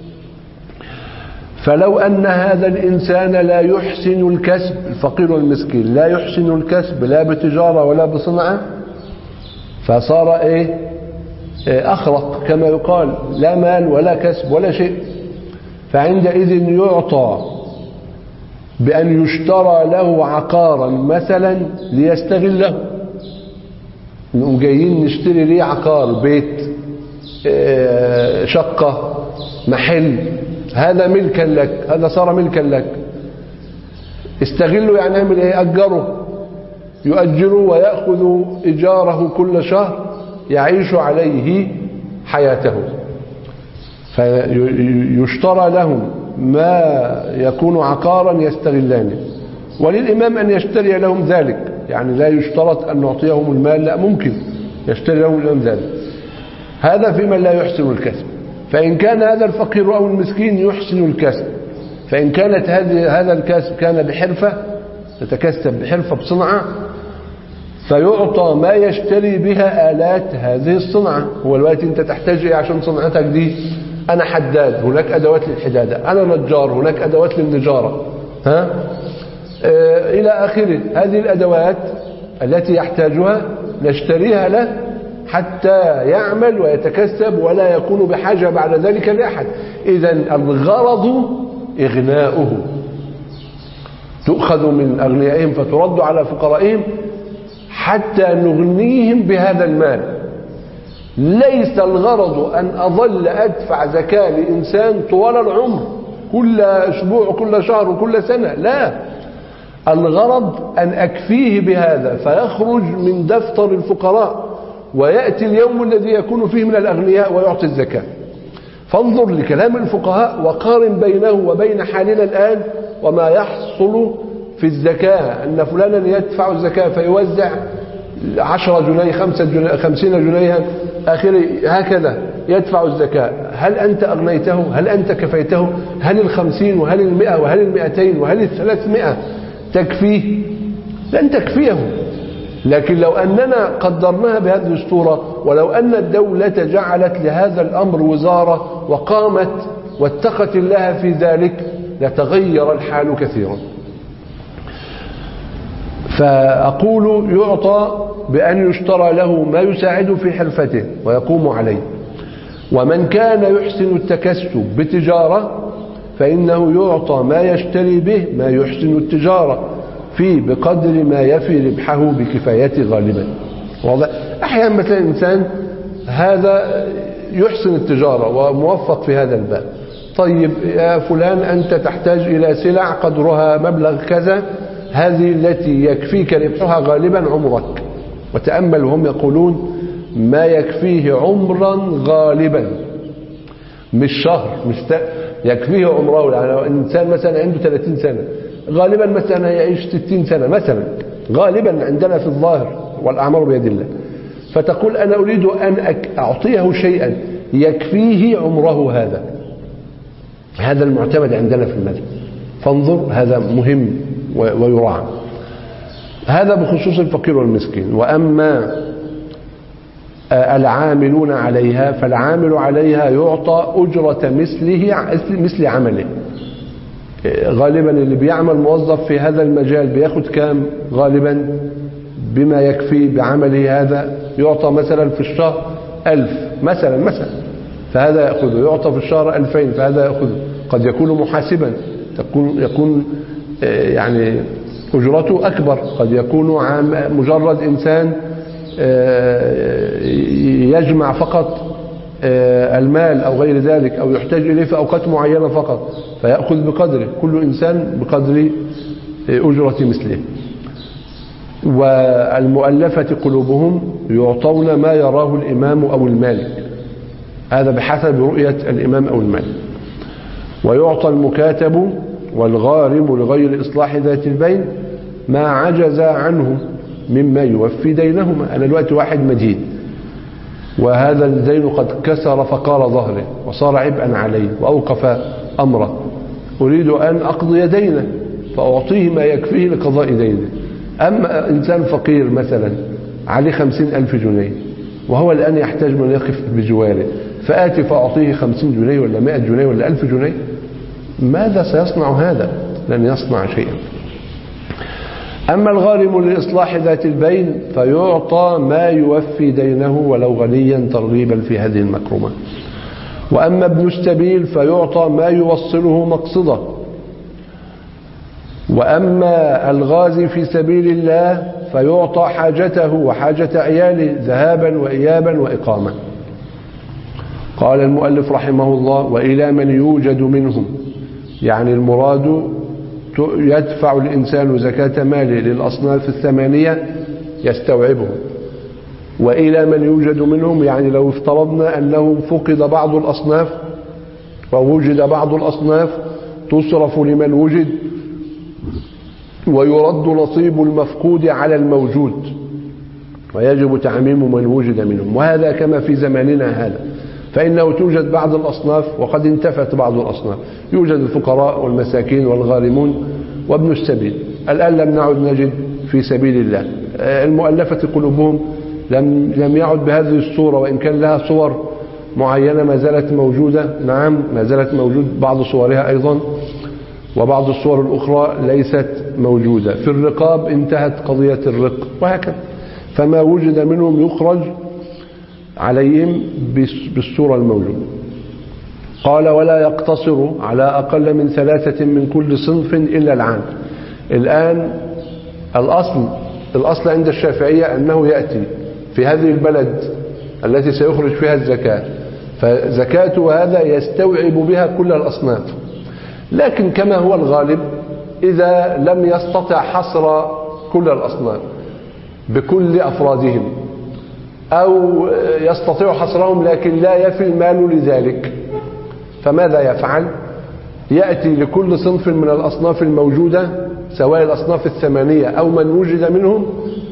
فلو أن هذا الإنسان لا يحسن الكسب، الفقير والمسكين لا يحسن الكسب لا بتجارة ولا بصنعة، فصار إيه؟ أخرق كما يقال، لا مال ولا كسب ولا شيء، فعندئذ يعطى بأن يشترى له عقارا مثلا ليستغله. نقوم جايين نشتري ليه عقار، بيت، شقة، محل، هذا ملكا لك، هذا صار ملكا لك، استغله يعني يعمل ايه؟ أجره، يؤجره ويأخذ إيجاره كل شهر يعيش عليه حياته، فيشترى لهم ما يكون عقارا يستغلانه. وللإمام أن يشتري لهم ذلك، يعني لا يشترط أن نعطيهم المال، لا، ممكن يشتري لهم لهم ذلك. هذا في من لا يحسن الكسب. فإن كان هذا الفقير أو المسكين يحسن الكسب، فإن كانت هذه هذا الكسب كان بحرفة، يتكسب بحرفة بصنعة، فيعطى ما يشتري بها آلات هذه الصنعة. هو الوقت أنت تحتاج إيه عشان صنعتك دي؟ أنا حداد، هناك أدوات للحدادة، أنا نجار، هناك أدوات للنجارة، ها؟ آه إلى آخره. هذه الأدوات التي يحتاجها نشتريها له حتى يعمل ويتكسب ولا يكون بحاجة بعد ذلك لأحد. إذن الغرض إغناؤه، تؤخذ من أغنيائهم فترد على فقرائهم حتى نغنيهم بهذا المال. ليس الغرض أن أظل أدفع زكاة لإنسان طوال العمر، كل أسبوع كل شهر وكل سنة، لا، الغرض أن أكفيه بهذا فيخرج من دفتر الفقراء ويأتي اليوم الذي يكون فيه من الأغنياء ويعطي الزكاة. فانظر لكلام الفقهاء وقارن بينه وبين حالنا الآن وما يحصل في الزكاة، أن فلانا يدفع الزكاة فيوزع عشرة جنيه خمسة جنيه خمسين جنيها آخره، هكذا يدفع الزكاة. هل أنت أغنيته؟ هل أنت كفيته؟ هل الخمسين وهل المئة وهل المئتين وهل الثلاثمائة تكفيه؟ لن تكفيه. لكن لو أننا قدرناها بهذه الصورة، ولو أن الدولة جعلت لهذا الأمر وزارة وقامت واتقت الله في ذلك لتغير الحال كثيرا. فأقول يعطى بأن يشترى له ما يساعد في حرفته ويقوم عليه. ومن كان يحسن التكسب بتجارة فإنه يعطى ما يشتري به ما يحسن التجارة فيه بقدر ما يفي ربحه بكفايته غالبا. واضح؟ أحيانا مثلا إنسان هذا يحسن التجارة وموفق في هذا الباب. طيب يا فلان أنت تحتاج إلى سلع قدرها مبلغ كذا، هذه التي يكفيك ربحها غالبا عمرك. وتأمل هم يقولون ما يكفيه عمرا غالبا، مش شهر، مش يكفيه عمره. يعني لو إنسان مثلا عنده ثلاثين سنة غالبا مثلا يعيش ستين سنة مثلا، غالبا عندنا في الظاهر، والأعمار بيد الله. فتقول أنا أريد أن أعطيه شيئا يكفيه عمره هذا، هذا المعتمد عندنا في المذهب. فانظر هذا مهم ويراعى. هذا بخصوص الفقير والمسكين. وأما العاملون عليها فالعامل عليها يعطى أجرة مثله مثل عمله. غالبا اللي بيعمل موظف في هذا المجال بياخد كام؟ غالبا بما يكفي بعمله هذا. يعطى مثلا في الشهر ألف مثلا مثلا فهذا يأخذه، يعطى في الشهر ألفين فهذا يأخذه. قد يكون محاسبا، تكون يكون يعني أجرته أكبر. قد يكون مجرد إنسان يجمع فقط المال أو غير ذلك، أو يحتاج إليه في أوقات معينة فقط فيأخذ بقدره، كل إنسان بقدر أجرة مثله. والمؤلفة قلوبهم يعطون ما يراه الإمام أو المالك، هذا بحسب رؤية الإمام أو المالك. ويعطى المكاتب والغارم لغير إصلاح ذات البين ما عجز عنه مما يوفي دينهما. أنا دلوقتي واحد مدين وهذا الدين قد كسر فقار ظهره وصار عبئا عليه وأوقف أمره، أريد أن أقضي دينه فأعطيه ما يكفيه لقضاء دينه. أما إنسان فقير مثلا عليه خمسين ألف جنيه وهو الآن يحتاج من يقف بجواره، فآتي فأعطيه خمسين جنيه ولا مائة جنيه ولا ألف جنيه، ماذا سيصنع هذا؟ لن يصنع شيئا. أما الغارم لإصلاح ذات البين فيعطى ما يوفي دينه ولو غنيا ترغيبا في هذه المكرمة. وأما ابن السبيل فيعطى ما يوصله مقصده. وأما الغازي في سبيل الله فيعطى حاجته وحاجة عياله ذهابا وإيابا وإقامة. قال المؤلف رحمه الله: وإلى من يوجد منهم، يعني المراد يدفع الإنسان زكاة ماله للأصناف الثمانية يستوعبهم. وإلى من يوجد منهم يعني لو افترضنا أنه فقد بعض الأصناف ووجد بعض الأصناف تصرف لمن وجد ويرد نصيب المفقود على الموجود، ويجب تعميم من وجد منهم. وهذا كما في زماننا هذا، فإنه توجد بعض الأصناف وقد انتفت بعض الأصناف، يوجد الفقراء والمساكين والغارمون وابن السبيل. الآن لم نعد نجد في سبيل الله. المؤلفة قلوبهم لم لم يعد بهذه الصورة، وإن كان لها صور معينة ما زالت موجودة. نعم ما زالت موجود بعض صورها أيضا، وبعض الصور الأخرى ليست موجودة. في الرقاب انتهت قضية الرق وهكذا. فما وجد منهم يخرج عليهم بالصورة الموجودة. قال: ولا يقتصر على أقل من ثلاثة من كل صنف إلا العام. الآن الأصل الأصل عند الشافعية أنه يأتي في هذه البلد التي سيخرج فيها الزكاة، فزكاته هذا يستوعب بها كل الأصناف. لكن كما هو الغالب إذا لم يستطع حصر كل الأصناف بكل أفرادهم، أو يستطيع حصرهم لكن لا يفي المال لذلك، فماذا يفعل؟ يأتي لكل صنف من الأصناف الموجودة سواء الأصناف الثمانية أو من وجد منهم،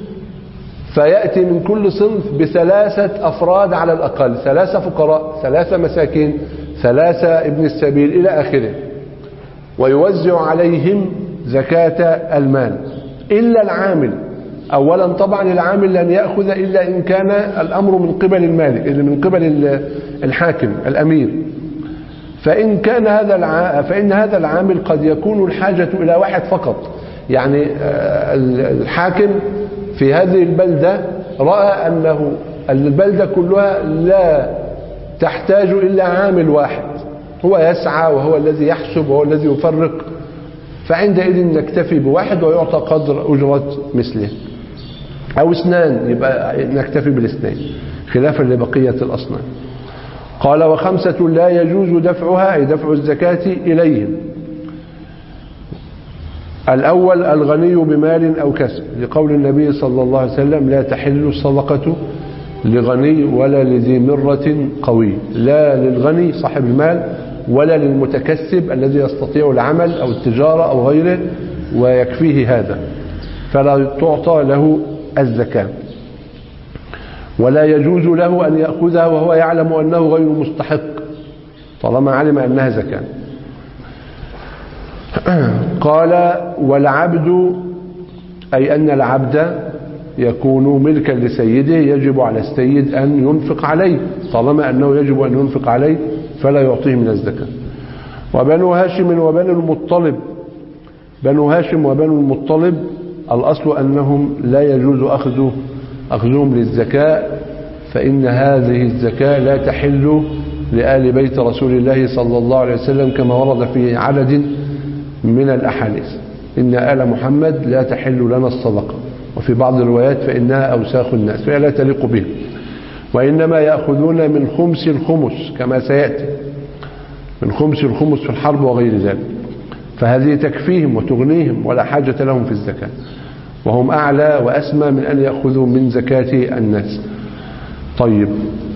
فيأتي من كل صنف بثلاثة أفراد على الأقل، ثلاثة فقراء، ثلاثة مساكين، ثلاثة ابن السبيل إلى آخره، ويوزع عليهم زكاة المال إلا العامل. أولا طبعا العامل لن يأخذ إلا إن كان الأمر من قبل المالك، من قبل الحاكم الأمير. فإن كان هذا الع... فإن هذا العامل قد يكون الحاجة إلى واحد فقط، يعني الحاكم في هذه البلدة رأى أنه البلدة كلها لا تحتاج إلا عامل واحد، هو يسعى وهو الذي يحسب وهو الذي يفرق، فعندئذ نكتفي بواحد ويعطى قدر أجرة مثله. أو اثنان يبقى نكتفي بالاثنين خلافا لبقية الأصنام. قال وخمسة لا يجوز دفعها أي دفع الزكاة إليهم. الأول الغني بمال أو كسب، لقول النبي صلى الله عليه وسلم لا تحل الصدقة لغني ولا لذي مرة قوي، لا للغني صاحب المال ولا للمتكسب الذي يستطيع العمل أو التجارة أو غيره ويكفيه هذا، فلا تعطى له الزكاة. ولا يجوز له أن يأخذها وهو يعلم أنه غير مستحق طالما علم أنها زكاة. قال والعبد أي أن العبد يكون ملكا لسيده، يجب على السيد أن ينفق عليه، طالما أنه يجب أن ينفق عليه فلا يعطيه من الزكاة. وبنو هاشم وبنو المطلب، بنو هاشم وبنو المطلب الأصل أنهم لا يجوز أخذ أخذهم للزكاة، فإن هذه الزكاة لا تحل لآل بيت رسول الله صلى الله عليه وسلم كما ورد في عدد من الأحاديث إن آل محمد لا تحل لنا الصدقة، وفي بعض الروايات فإنها أوساخ الناس فهي لا تليق بهم، وإنما يأخذون من خمس الخمس كما سيأتي، من خمس الخمس في الحرب وغير ذلك، فهذه تكفيهم وتغنيهم ولا حاجة لهم في الزكاة، وهم أعلى وأسمى من أن يأخذوا من زكاة الناس. طيب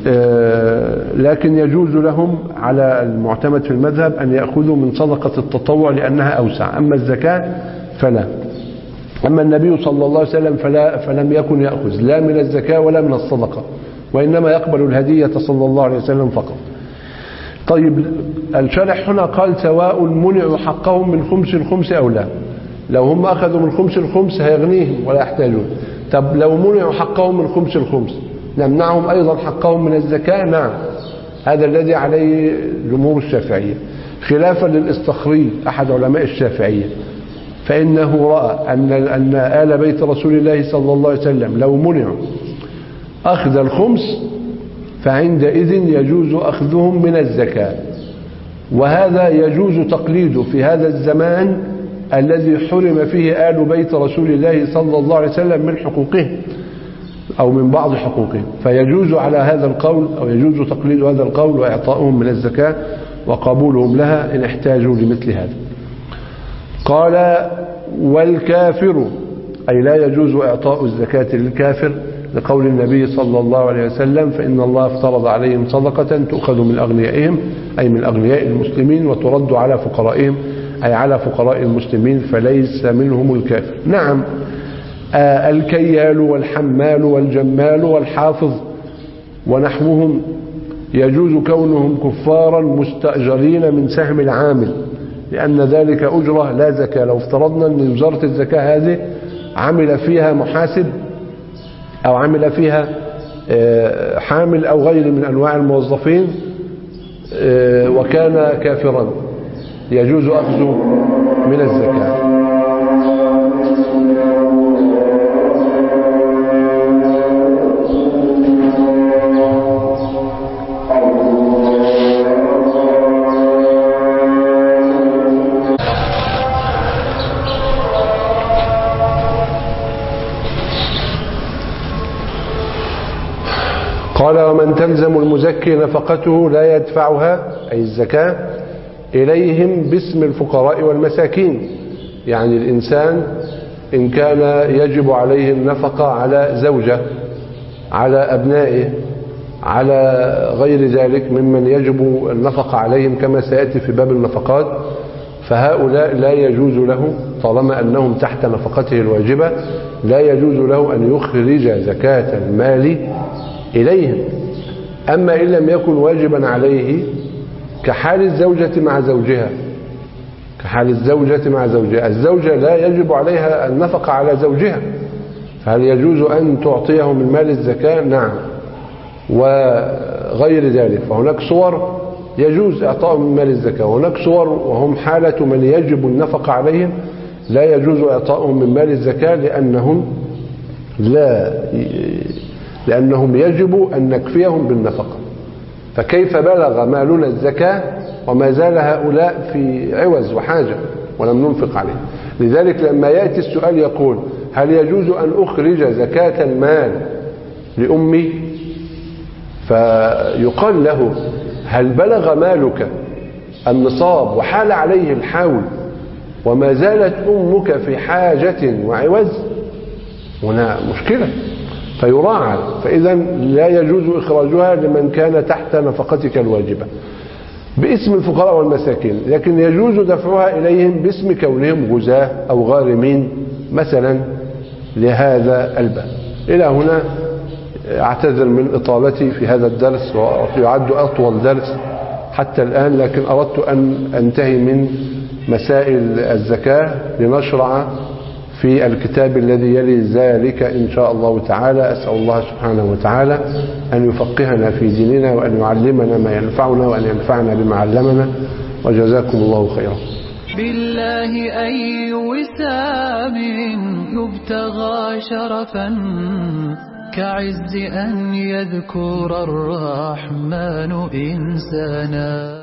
آه لكن يجوز لهم على المعتمد في المذهب أن يأخذوا من صدقة التطوع لأنها أوسع، أما الزكاة فلا. أما النبي صلى الله عليه وسلم فلا فلم يكن يأخذ لا من الزكاة ولا من الصدقة، وإنما يقبل الهدية صلى الله عليه وسلم فقط. طيب الشارح هنا قال سواء منعوا حقهم من خمس الخمس أو لا، لو هم أخذوا من خمس الخمس هيغنيهم ولا يحتاجون. طب لو منعوا حقهم من خمس الخمس نمنعهم أيضا حقهم من الزكاة؟ نعم، هذا الذي عليه جمهور الشافعية خلافا للإستصخري أحد علماء الشافعية، فإنه رأى أن أن آل بيت رسول الله صلى الله عليه وسلم لو منعوا أخذ الخمس فعندئذ يجوز أخذهم من الزكاة، وهذا يجوز تقليده في هذا الزمان الذي حرم فيه آل بيت رسول الله صلى الله عليه وسلم من حقوقه أو من بعض حقوقه، فيجوز على هذا القول أو يجوز تقليد هذا القول وإعطاؤهم من الزكاة وقبولهم لها إن احتاجوا لمثل هذا. قال والكافر أي لا يجوز إعطاء الزكاة للكافر، لقول النبي صلى الله عليه وسلم فإن الله افترض عليهم صدقة تؤخذ من أغنيائهم أي من أغنياء المسلمين وترد على فقرائهم أي على فقراء المسلمين فليس منهم الكافر. نعم آه الكيال والحمال والجمال والحافظ ونحوهم يجوز كونهم كفارا مستأجرين من سهم العامل، لأن ذلك أجرة لا زكاة. لو افترضنا أن وزارة الزكاة هذه عمل فيها محاسب أو عمل فيها آه حامل أو غير من أنواع الموظفين آه وكان كافرا يجوز أخذه من الزكاة. قال ومن تلزم المزكي نفقته لا يدفعها أي الزكاة إليهم باسم الفقراء والمساكين، يعني الإنسان إن كان يجب عليه النفقة على زوجة على أبنائه على غير ذلك ممن يجب النفقة عليهم كما سيأتي في باب النفقات، فهؤلاء لا يجوز له طالما أنهم تحت نفقته الواجبة لا يجوز له أن يخرج زكاة المال إليهم. أما إن لم يكن واجبا عليه كحال الزوجة مع زوجها، كحال الزوجة مع زوجها، الزوجة لا يجب عليها النفقة على زوجها، فهل يجوز أن تعطيه من مال الزكاة؟ نعم، وغير ذلك. فهناك صور يجوز إعطاء من مال الزكاة، وهناك صور وهم حالة من يجب النفقة عليهم لا يجوز إعطاؤهم من مال الزكاة لأنهم لا لأنهم يجب أن نكفيهم بالنفقة. فكيف بلغ مالنا الزكاة وما زال هؤلاء في عوز وحاجة ولم ننفق عليه؟ لذلك لما يأتي السؤال يقول هل يجوز أن أخرج زكاة المال لأمي؟ فيقال له هل بلغ مالك النصاب وحال عليه الحول وما زالت أمك في حاجة وعوز؟ هنا مشكلة، فيراعى. فإذا لا يجوز إخراجها لمن كان تحت نفقتك الواجبة باسم الفقراء والمساكين، لكن يجوز دفعها إليهم باسم كونهم غزاة أو غارمين مثلا لهذا الباب. إلى هنا أعتذر من إطالتي في هذا الدرس، ويعد أطول درس حتى الآن، لكن أردت أن أنتهي من مسائل الزكاة لنشرع في الكتاب الذي يلي ذلك إن شاء الله تعالى. أسأل الله سبحانه وتعالى أن يفقهنا في ديننا وأن يعلمنا ما ينفعنا وأن ينفعنا بما علمنا، وجزاكم الله خيرا.
بالله أي وسام يبتغى شرفا كعز أن يذكر الرحمن إنسانا.